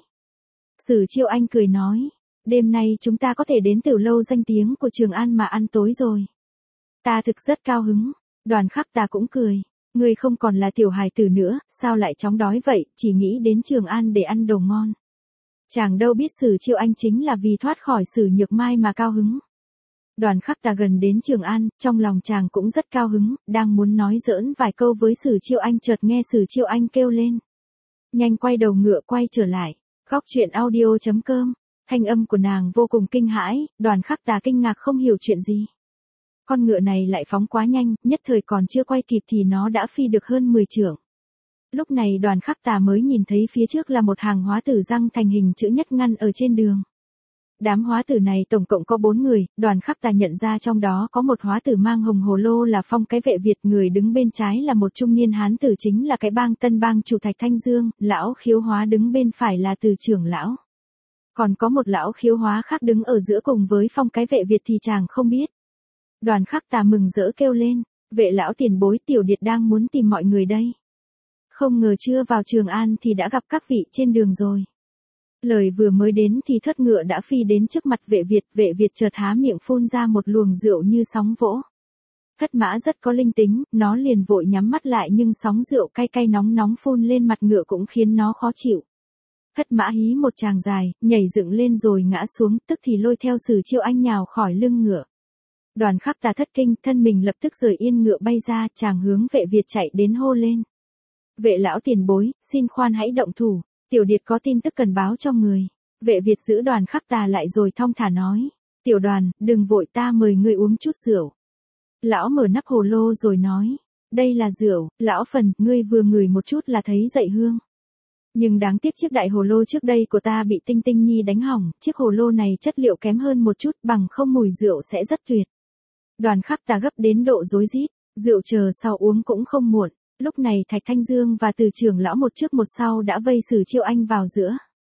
Sử Chiêu Anh cười nói, đêm nay chúng ta có thể đến Tử lâu danh tiếng của Trường An mà ăn tối rồi. Ta thực rất cao hứng. Đoàn Khắc Tà cũng cười, ngươi không còn là tiểu hài tử nữa, sao lại chóng đói vậy, chỉ nghĩ đến Trường An để ăn đồ ngon. Chàng đâu biết Sử Chiêu Anh chính là vì thoát khỏi Sử Nhược Mai mà cao hứng. Đoàn Khắc Tà gần đến Trường An, trong lòng chàng cũng rất cao hứng, đang muốn nói giỡn vài câu với Sử Chiêu Anh chợt nghe Sử Chiêu Anh kêu lên. Nhanh quay đầu ngựa quay trở lại. Góc truyện audio chấm com. Thanh âm của nàng vô cùng kinh hãi, Đoàn Khắc Tà kinh ngạc không hiểu chuyện gì. Con ngựa này lại phóng quá nhanh, nhất thời còn chưa quay kịp thì nó đã phi được hơn mười trượng. Lúc này Đoàn Khắc Tà mới nhìn thấy phía trước là một hàng hóa tử răng thành hình chữ nhất ngăn ở trên đường. Đám hóa tử này tổng cộng có bốn người, Đoàn Khắc Tà nhận ra trong đó có một hóa tử mang hồng hồ lô là Phong cái vệ Việt, người đứng bên trái là một trung niên hán tử chính là cái bang tân bang chủ Thạch Thanh Dương, lão khiếu hóa đứng bên phải là Từ trưởng lão. Còn có một lão khiếu hóa khác đứng ở giữa cùng với Phong cái vệ Việt thì chàng không biết. Đoàn Khắc Tà mừng rỡ kêu lên, vệ lão tiền bối, Tiểu Điệt đang muốn tìm mọi người đây. Không ngờ chưa vào Trường An thì đã gặp các vị trên đường rồi. Lời vừa mới đến thì thất ngựa đã phi đến trước mặt vệ Việt, vệ Việt chợt há miệng phun ra một luồng rượu như sóng vỗ. Thất mã rất có linh tính, nó liền vội nhắm mắt lại nhưng sóng rượu cay cay nóng nóng phun lên mặt ngựa cũng khiến nó khó chịu. Thất mã hí một tràng dài, nhảy dựng lên rồi ngã xuống, tức thì lôi theo Sử Chiêu Anh nhào khỏi lưng ngựa. Đoàn Khắc Tà thất kinh, thân mình lập tức rời yên ngựa bay ra, chàng hướng vệ Việt chạy đến hô lên. Vệ lão tiền bối, xin khoan hãy động thủ, Tiểu Điệt có tin tức cần báo cho người. Vệ Việt giữ Đoàn Khắc Tà lại rồi thong thả nói. Tiểu Đoàn, đừng vội, ta mời ngươi uống chút rượu. Lão mở nắp hồ lô rồi nói. Đây là rượu, lão phần, ngươi vừa ngửi một chút là thấy dậy hương. Nhưng đáng tiếc chiếc đại hồ lô trước đây của ta bị Tinh Tinh Nhi đánh hỏng, chiếc hồ lô này chất liệu kém hơn một chút, bằng không mùi rượu sẽ rất tuyệt. Đoàn Khắc Tà gấp đến độ rối rít, rượu chờ sau uống cũng không muộn. Lúc này Thạch Thanh Dương và Từ trưởng lão một trước một sau đã vây Sử Chiêu Anh vào giữa.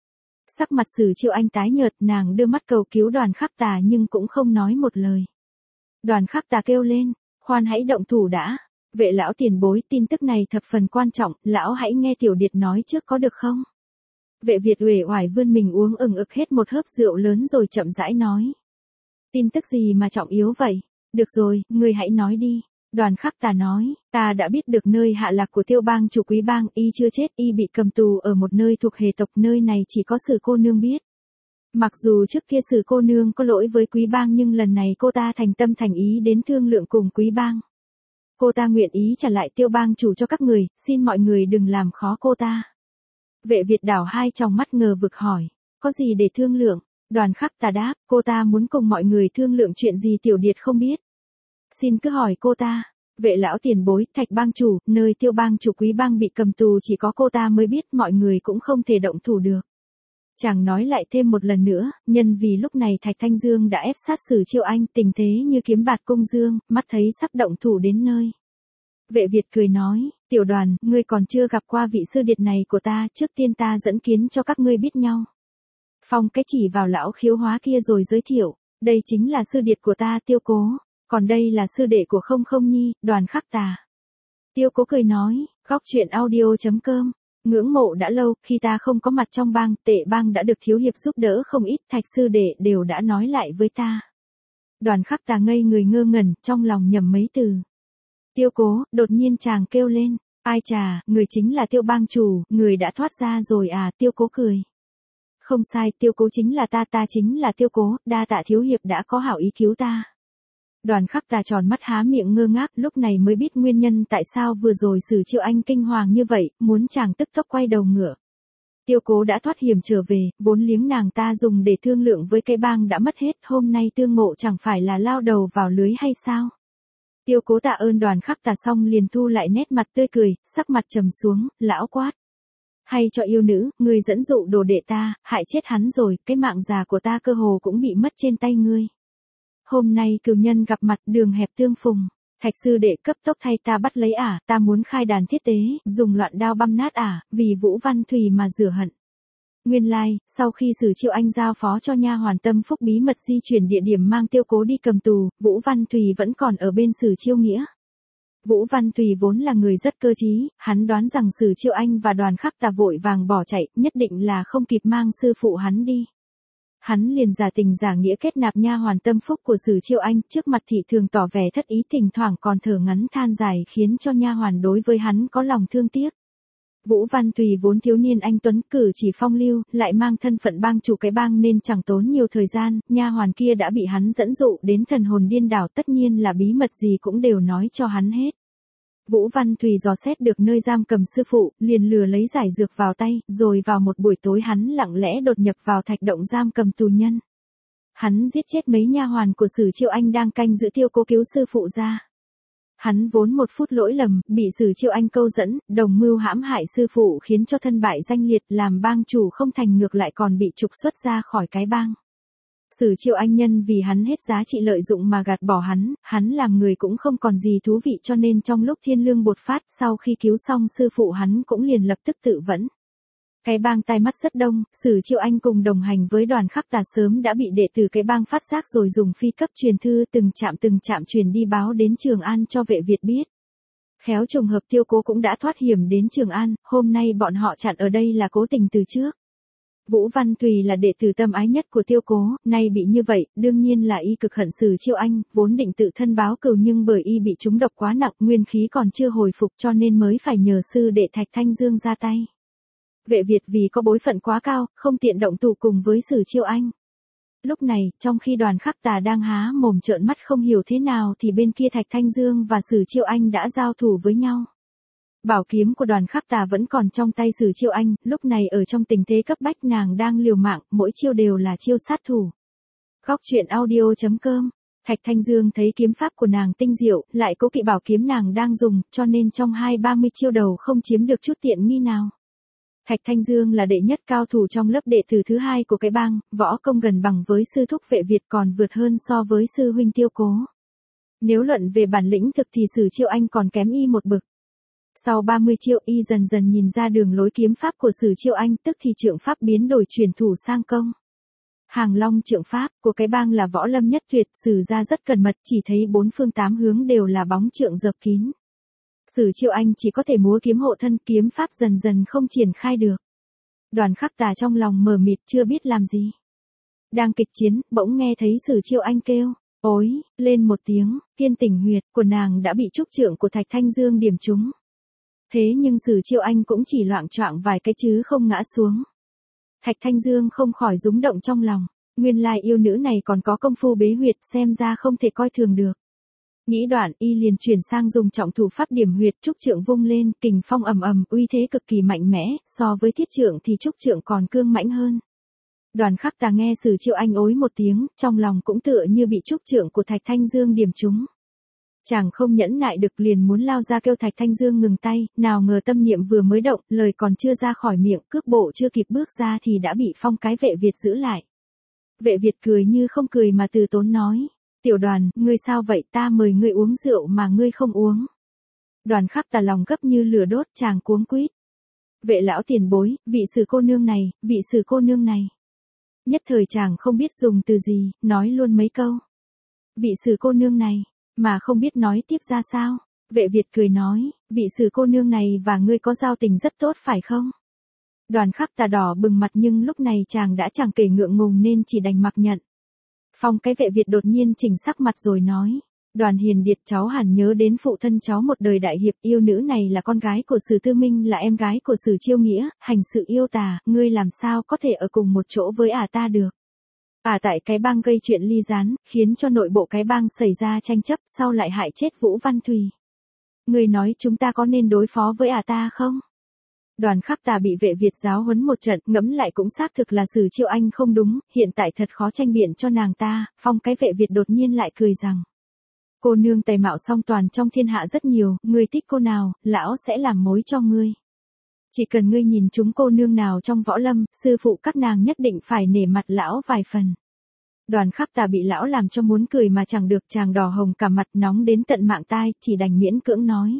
Sắc mặt Sử Chiêu Anh tái nhợt, nàng đưa mắt cầu cứu Đoàn Khắc Tà nhưng cũng không nói một lời. Đoàn Khắc Tà kêu lên, khoan hãy động thủ đã. Vệ lão tiền bối, tin tức này thập phần quan trọng, lão hãy nghe Tiểu Điệt nói trước có được không? Vệ Việt uể oải vươn mình uống ừng ực hết một hớp rượu lớn rồi chậm rãi nói. Tin tức gì mà trọng yếu vậy? Được rồi, ngươi hãy nói đi. Đoàn Khắc Tà nói, ta đã biết được nơi hạ lạc của Tiêu bang chủ Quý bang, y chưa chết, y bị cầm tù ở một nơi thuộc Hề tộc, nơi này chỉ có Sử cô nương biết. Mặc dù trước kia Sử cô nương có lỗi với Quý bang nhưng lần này cô ta thành tâm thành ý đến thương lượng cùng Quý bang. Cô ta nguyện ý trả lại Tiêu bang chủ cho các người, xin mọi người đừng làm khó cô ta. Vệ Việt đảo hai tròng mắt ngờ vực hỏi, có gì để thương lượng? Đoàn Khắc Tà đáp, cô ta muốn cùng mọi người thương lượng chuyện gì Tiểu Điệt không biết. Xin cứ hỏi cô ta. Vệ lão tiền bối, Thạch bang chủ, nơi Tiêu bang chủ Quý bang bị cầm tù chỉ có cô ta mới biết, mọi người cũng không thể động thủ được. Chàng nói lại thêm một lần nữa, nhân vì lúc này Thạch Thanh Dương đã ép sát Sử Chiêu Anh, tình thế như kiếm bạt cung dương, mắt thấy sắp động thủ đến nơi. Vệ Việt cười nói, Tiểu Đoàn, ngươi còn chưa gặp qua vị sư điệt này của ta, trước tiên ta dẫn kiến cho các ngươi biết nhau. Phong cái chỉ vào lão khiếu hóa kia rồi giới thiệu, đây chính là sư điệt của ta Tiêu Cố, còn đây là sư đệ của Không Không Nhi, Đoàn Khắc Tà. Tiêu Cố cười nói, góc truyện audio chấm com. Ngưỡng mộ đã lâu, khi ta không có mặt trong bang, Tệ bang đã được thiếu hiệp giúp đỡ không ít, Thạch sư đệ đều đã nói lại với ta. Đoàn Khắc Tà ngây người ngơ ngẩn, trong lòng nhầm mấy từ. Tiêu Cố, đột nhiên chàng kêu lên, ai chà, người chính là Tiêu bang chủ, người đã thoát ra rồi à? Tiêu Cố cười. Không sai, Tiêu Cố chính là ta, ta chính là Tiêu Cố, đa tạ thiếu hiệp đã có hảo ý cứu ta. Đoàn Khắc Tà tròn mắt há miệng ngơ ngác, lúc này mới biết nguyên nhân tại sao vừa rồi Sử Chiêu Anh kinh hoàng như vậy, muốn chàng tức tốc quay đầu ngựa. Tiêu Cố đã thoát hiểm trở về, vốn liếng nàng ta dùng để thương lượng với cái bang đã mất hết, hôm nay tương ngộ chẳng phải là lao đầu vào lưới hay sao? Tiêu Cố tạ ơn Đoàn Khắc Tà xong liền thu lại nét mặt tươi cười, sắc mặt trầm xuống, lão quát. Hay cho yêu nữ, người dẫn dụ đồ đệ ta, hại chết hắn rồi, cái mạng già của ta cơ hồ cũng bị mất trên tay ngươi. Hôm nay cửu nhân gặp mặt, đường hẹp tương phùng. Thạch sư đệ cấp tốc thay ta bắt lấy ả, ta muốn khai đàn thiết tế, dùng loạn đao băm nát ả, vì Vũ Văn Thùy mà rửa hận. Nguyên lai, like, sau khi Sử Chiêu Anh giao phó cho nha hoàn Tâm Phúc bí mật di chuyển địa điểm mang Tiêu Cố đi cầm tù, Vũ Văn Thùy vẫn còn ở bên Sử Chiêu Nghĩa. Vũ Văn Thùy vốn là người rất cơ trí, hắn đoán rằng Sử Chiêu Anh và Đoàn Khắc Tà vội vàng bỏ chạy, nhất định là không kịp mang sư phụ hắn đi. Hắn liền giả tình giả nghĩa kết nạp nha hoàn Tâm Phúc của Sử Chiêu Anh, trước mặt thị thường tỏ vẻ thất ý, thỉnh thoảng còn thở ngắn than dài khiến cho nha hoàn đối với hắn có lòng thương tiếc. Vũ Văn Thùy vốn thiếu niên anh tuấn, cử chỉ phong lưu, lại mang thân phận bang chủ cái bang nên chẳng tốn nhiều thời gian, nha hoàn kia đã bị hắn dẫn dụ đến thần hồn điên đảo, tất nhiên là bí mật gì cũng đều nói cho hắn hết. Vũ Văn Thùy dò xét được nơi giam cầm sư phụ, liền lừa lấy giải dược vào tay, rồi vào một buổi tối hắn lặng lẽ đột nhập vào thạch động giam cầm tù nhân. Hắn giết chết mấy nha hoàn của Sử Chiêu Anh đang canh giữ Tiêu Cố cứu sư phụ ra. Hắn vốn một phút lỗi lầm, bị Sử Chiêu Anh câu dẫn, đồng mưu hãm hại sư phụ khiến cho thân bại danh liệt, làm bang chủ không thành ngược lại còn bị trục xuất ra khỏi cái bang. Sử Chiêu Anh nhân vì hắn hết giá trị lợi dụng mà gạt bỏ hắn, hắn làm người cũng không còn gì thú vị cho nên trong lúc thiên lương bột phát sau khi cứu xong sư phụ hắn cũng liền lập tức tự vẫn. Cái bang tai mắt rất đông, Sử Chiêu Anh cùng đồng hành với đoàn khắc tà sớm đã bị đệ tử cái bang phát giác rồi dùng phi cấp truyền thư từng chạm từng chạm truyền đi báo đến Trường An cho vệ Việt biết. Khéo trùng hợp Tiêu Cố cũng đã thoát hiểm đến Trường An, hôm nay bọn họ chặn ở đây là cố tình từ trước. Vũ Văn Thùy là đệ tử tâm ái nhất của Tiêu Cố, nay bị như vậy, đương nhiên là y cực hận Sử Chiêu Anh, vốn định tự thân báo cừu nhưng bởi y bị trúng độc quá nặng, nguyên khí còn chưa hồi phục cho nên mới phải nhờ sư đệ Thạch Thanh Dương ra tay. Vệ Việt vì có bối phận quá cao, không tiện động thủ cùng với Sử Chiêu Anh. Lúc này, trong khi đoàn khắc tà đang há mồm trợn mắt không hiểu thế nào thì bên kia Thạch Thanh Dương và Sử Chiêu Anh đã giao thủ với nhau. Bảo kiếm của đoàn khắc tà vẫn còn trong tay Sử Chiêu Anh, lúc này ở trong tình thế cấp bách nàng đang liều mạng, mỗi chiêu đều là chiêu sát thủ. Góc truyện audio chấm com. Thạch Thanh Dương thấy kiếm pháp của nàng tinh diệu, lại cố kỵ bảo kiếm nàng đang dùng, cho nên trong hai ba mươi chiêu đầu không chiếm được chút tiện nghi nào. Thạch Thanh Dương là đệ nhất cao thủ trong lớp đệ tử thứ hai của cái bang, võ công gần bằng với sư thúc vệ Việt còn vượt hơn so với sư huynh Tiêu Cố. Nếu luận về bản lĩnh thực thì Sử Chiêu Anh còn kém y một bậc. Sau ba mươi chiêu y dần dần nhìn ra đường lối kiếm pháp của Sử Chiêu Anh, tức thì trượng pháp biến đổi chuyển thủ sang công. Hàng Long trượng pháp của cái bang là võ lâm nhất tuyệt, Sử ra rất cẩn mật, chỉ thấy bốn phương tám hướng đều là bóng trượng dập kín. Sử Chiêu Anh chỉ có thể múa kiếm hộ thân, kiếm pháp dần dần không triển khai được. Đoàn khắc tà trong lòng mờ mịt chưa biết làm gì. Đang kịch chiến, bỗng nghe thấy Sử Chiêu Anh kêu, ối, lên một tiếng, Thiên Tình Huyệt của nàng đã bị trúc trượng của Thạch Thanh Dương điểm trúng. Thế nhưng Sử Chiêu Anh cũng chỉ loạng choạng vài cái chứ không ngã xuống. Thạch Thanh Dương không khỏi rúng động trong lòng, nguyên lai yêu nữ này còn có công phu bế huyệt, xem ra không thể coi thường được. Nghĩ đoạn y liền chuyển sang dùng trọng thủ pháp điểm huyệt, trúc trượng vung lên, kình phong ầm ầm, uy thế cực kỳ mạnh mẽ, so với thiết trượng thì trúc trượng còn cương mãnh hơn. Đoàn khắc tà nghe Sử Chiêu Anh ối một tiếng, trong lòng cũng tựa như bị trúc trượng của Thạch Thanh Dương điểm trúng. Chàng không nhẫn nại được liền muốn lao ra kêu Thạch Thanh Dương ngừng tay, nào ngờ tâm niệm vừa mới động, lời còn chưa ra khỏi miệng, cước bộ chưa kịp bước ra thì đã bị phong cái vệ Việt giữ lại. Vệ Việt cười như không cười mà từ tốn nói, Tiểu Đoàn, ngươi sao vậy, ta mời ngươi uống rượu mà ngươi không uống. Đoàn khắc tà lòng gấp như lửa đốt, chàng cuống quýt. Vệ lão tiền bối, vị Sử cô nương này, vị Sử cô nương này. Nhất thời chàng không biết dùng từ gì, nói luôn mấy câu. Vị Sử cô nương này, mà không biết nói tiếp ra sao. Vệ Việt cười nói, vị Sử cô nương này và ngươi có giao tình rất tốt phải không? Đoàn khắc tà đỏ bừng mặt nhưng lúc này chàng đã chẳng kể ngượng ngùng nên chỉ đành mặc nhận. Phong cái vệ Việt đột nhiên chỉnh sắc mặt rồi nói, Đoàn Hiền Điệt, cháu hẳn nhớ đến phụ thân cháu một đời đại hiệp, yêu nữ này là con gái của Sử Tư Minh, là em gái của Sử Chiêu Nghĩa, hành sự yêu tà, ngươi làm sao có thể ở cùng một chỗ với ả ta được. Ả tại cái bang gây chuyện ly gián, khiến cho nội bộ cái bang xảy ra tranh chấp, sau lại hại chết Vũ Văn Thùy. Ngươi nói chúng ta có nên đối phó với ả ta không? Đoàn khắc tà bị vệ Việt giáo huấn một trận, ngẫm lại cũng xác thực là Sử Chiêu Anh không đúng, hiện tại thật khó tranh biện cho nàng ta. Phong cái vệ Việt đột nhiên lại cười rằng, cô nương tài mạo song toàn trong thiên hạ rất nhiều, ngươi thích cô nào, lão sẽ làm mối cho ngươi. Chỉ cần ngươi nhìn chúng cô nương nào trong võ lâm, sư phụ các nàng nhất định phải nể mặt lão vài phần. Đoàn khắc tà bị lão làm cho muốn cười mà chẳng được, chàng đỏ hồng cả mặt, nóng đến tận mạng tai, chỉ đành miễn cưỡng nói.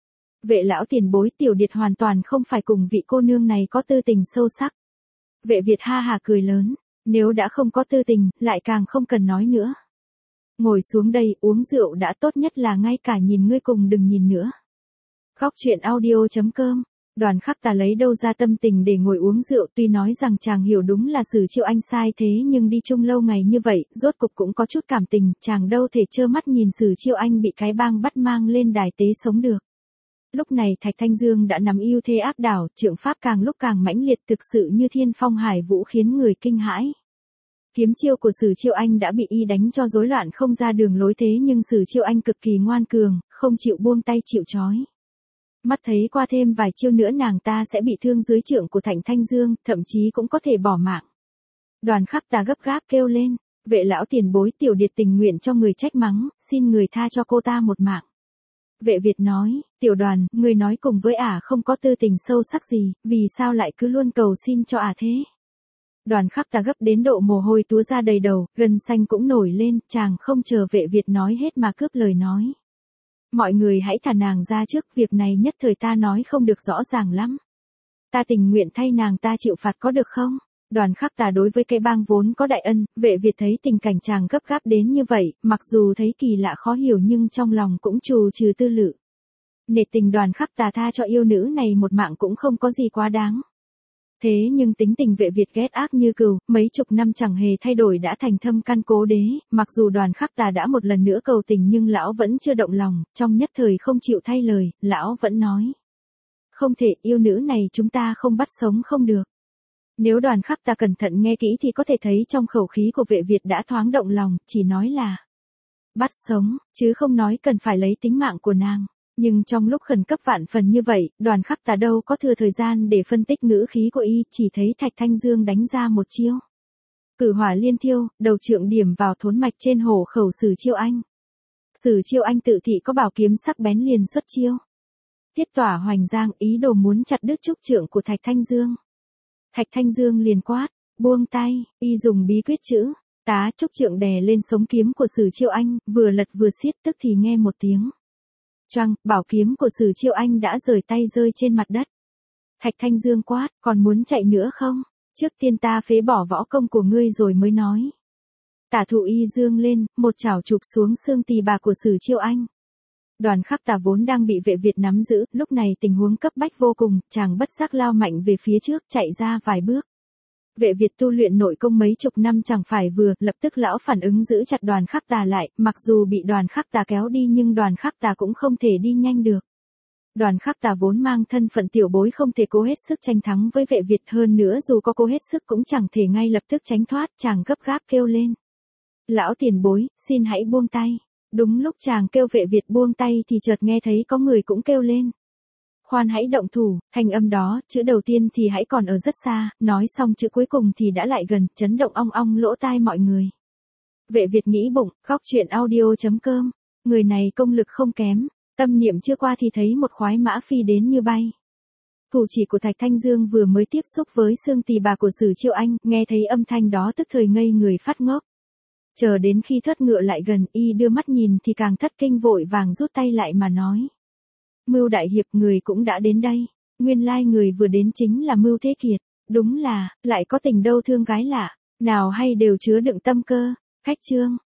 Vệ lão tiền bối, Tiểu Điệt hoàn toàn không phải cùng vị cô nương này có tư tình sâu sắc. Vệ Việt ha hà cười lớn, nếu đã không có tư tình, lại càng không cần nói nữa. Ngồi xuống đây, uống rượu đã, tốt nhất là ngay cả nhìn ngươi cùng đừng nhìn nữa. Góc truyện audio chấm com. Đoàn khắc tà lấy đâu ra tâm tình để ngồi uống rượu, tuy nói rằng chàng hiểu đúng là Sử Chiêu Anh sai thế nhưng đi chung lâu ngày như vậy, rốt cục cũng có chút cảm tình, chàng đâu thể trơ mắt nhìn Sử Chiêu Anh bị cái bang bắt mang lên đài tế sống được. Lúc này Thạch Thanh Dương đã nắm ưu thế áp đảo, trượng pháp càng lúc càng mãnh liệt, thực sự như thiên phong hải vũ khiến người kinh hãi. Kiếm chiêu của Sử Chiêu Anh đã bị y đánh cho rối loạn không ra đường lối thế nhưng Sử Chiêu Anh cực kỳ ngoan cường, không chịu buông tay chịu trói. Mắt thấy qua thêm vài chiêu nữa nàng ta sẽ bị thương dưới trượng của Thạch Thanh Dương, thậm chí cũng có thể bỏ mạng. Đoàn khắc tà gấp gáp kêu lên, vệ lão tiền bối, Tiểu Điệt tình nguyện cho người trách mắng, xin người tha cho cô ta một mạng. Vệ Việt nói, Tiểu Đoàn, người nói cùng với ả không có tư tình sâu sắc gì, vì sao lại cứ luôn cầu xin cho ả thế? Đoàn Khắc Tà gấp đến độ mồ hôi túa ra đầy đầu, gân xanh cũng nổi lên, chàng không chờ Vệ Việt nói hết mà cướp lời nói. Mọi người hãy thả nàng ra trước, việc này nhất thời ta nói không được rõ ràng lắm. Ta tình nguyện thay nàng ta chịu phạt có được không? Đoàn Khắc Tà đối với cái bang vốn có đại ân, Vệ Việt thấy tình cảnh chàng gấp gáp đến như vậy, mặc dù thấy kỳ lạ khó hiểu nhưng trong lòng cũng trù trừ tư lự. Nể tình Đoàn Khắc Tà tha cho yêu nữ này một mạng cũng không có gì quá đáng. Thế nhưng tính tình Vệ Việt ghét ác như cừu, mấy chục năm chẳng hề thay đổi đã thành thâm căn cố đế, mặc dù Đoàn Khắc Tà đã một lần nữa cầu tình nhưng lão vẫn chưa động lòng, trong nhất thời không chịu thay lời, lão vẫn nói. Không thể, yêu nữ này chúng ta không bắt sống không được. Nếu Đoàn Khắc Tà cẩn thận nghe kỹ thì có thể thấy trong khẩu khí của Vệ Việt đã thoáng động lòng, chỉ nói là bắt sống, chứ không nói cần phải lấy tính mạng của nàng. Nhưng trong lúc khẩn cấp vạn phần như vậy, Đoàn Khắc Tà đâu có thừa thời gian để phân tích ngữ khí của y, chỉ thấy Thạch Thanh Dương đánh ra một chiêu. Cử hỏa liên thiêu, đầu trượng điểm vào thốn mạch trên hổ khẩu Sử Chiêu Anh. Sử Chiêu Anh tự thị có bảo kiếm sắc bén liền xuất chiêu. Tiết tỏa hoành giang ý đồ muốn chặt đứt trúc trượng của Thạch Thanh Dương. Thạch Thanh Dương liền quát, buông tay, y dùng bí quyết chữ, tá trúc trượng đè lên sống kiếm của Sử Chiêu Anh, vừa lật vừa siết tức thì nghe một tiếng. Choang, bảo kiếm của Sử Chiêu Anh đã rời tay rơi trên mặt đất. Thạch Thanh Dương quát, còn muốn chạy nữa không? Trước tiên ta phế bỏ võ công của ngươi rồi mới nói. Tả Thụ Y dương lên, một chảo chụp xuống xương tỳ bà của Sử Chiêu Anh. Đoàn Khắc Tà vốn đang bị Vệ Việt nắm giữ, lúc này tình huống cấp bách vô cùng, chàng bất giác lao mạnh về phía trước, chạy ra vài bước. Vệ Việt tu luyện nội công mấy chục năm chẳng phải vừa, lập tức lão phản ứng giữ chặt Đoàn Khắc Tà lại, mặc dù bị Đoàn Khắc Tà kéo đi nhưng Đoàn Khắc Tà cũng không thể đi nhanh được. Đoàn Khắc Tà vốn mang thân phận tiểu bối không thể cố hết sức tranh thắng với Vệ Việt, hơn nữa dù có cố hết sức cũng chẳng thể ngay lập tức tránh thoát, chàng gấp gáp kêu lên. Lão tiền bối, xin hãy buông tay. Đúng lúc chàng kêu Vệ Việt buông tay thì chợt nghe thấy có người cũng kêu lên. Khoan hãy động thủ, thanh âm đó, chữ đầu tiên thì hãy còn ở rất xa, nói xong chữ cuối cùng thì đã lại gần, chấn động ong ong lỗ tai mọi người. Vệ Việt nghĩ bụng, góc chuyện audio chấm com, người này công lực không kém, tâm niệm chưa qua thì thấy một khoái mã phi đến như bay. Thủ chỉ của Thạch Thanh Dương vừa mới tiếp xúc với xương tỳ bà của Sử Chiêu Anh, nghe thấy âm thanh đó tức thời ngây người phát ngốc. Chờ đến khi thất ngựa lại gần, y đưa mắt nhìn thì càng thất kinh vội vàng rút tay lại mà nói. Mưu đại hiệp, người cũng đã đến đây. Nguyên lai người vừa đến chính là Mưu Thế Kiệt. Đúng là, lại có tình đâu thương gái lạ. Nào hay đều chứa đựng tâm cơ. Khách chương.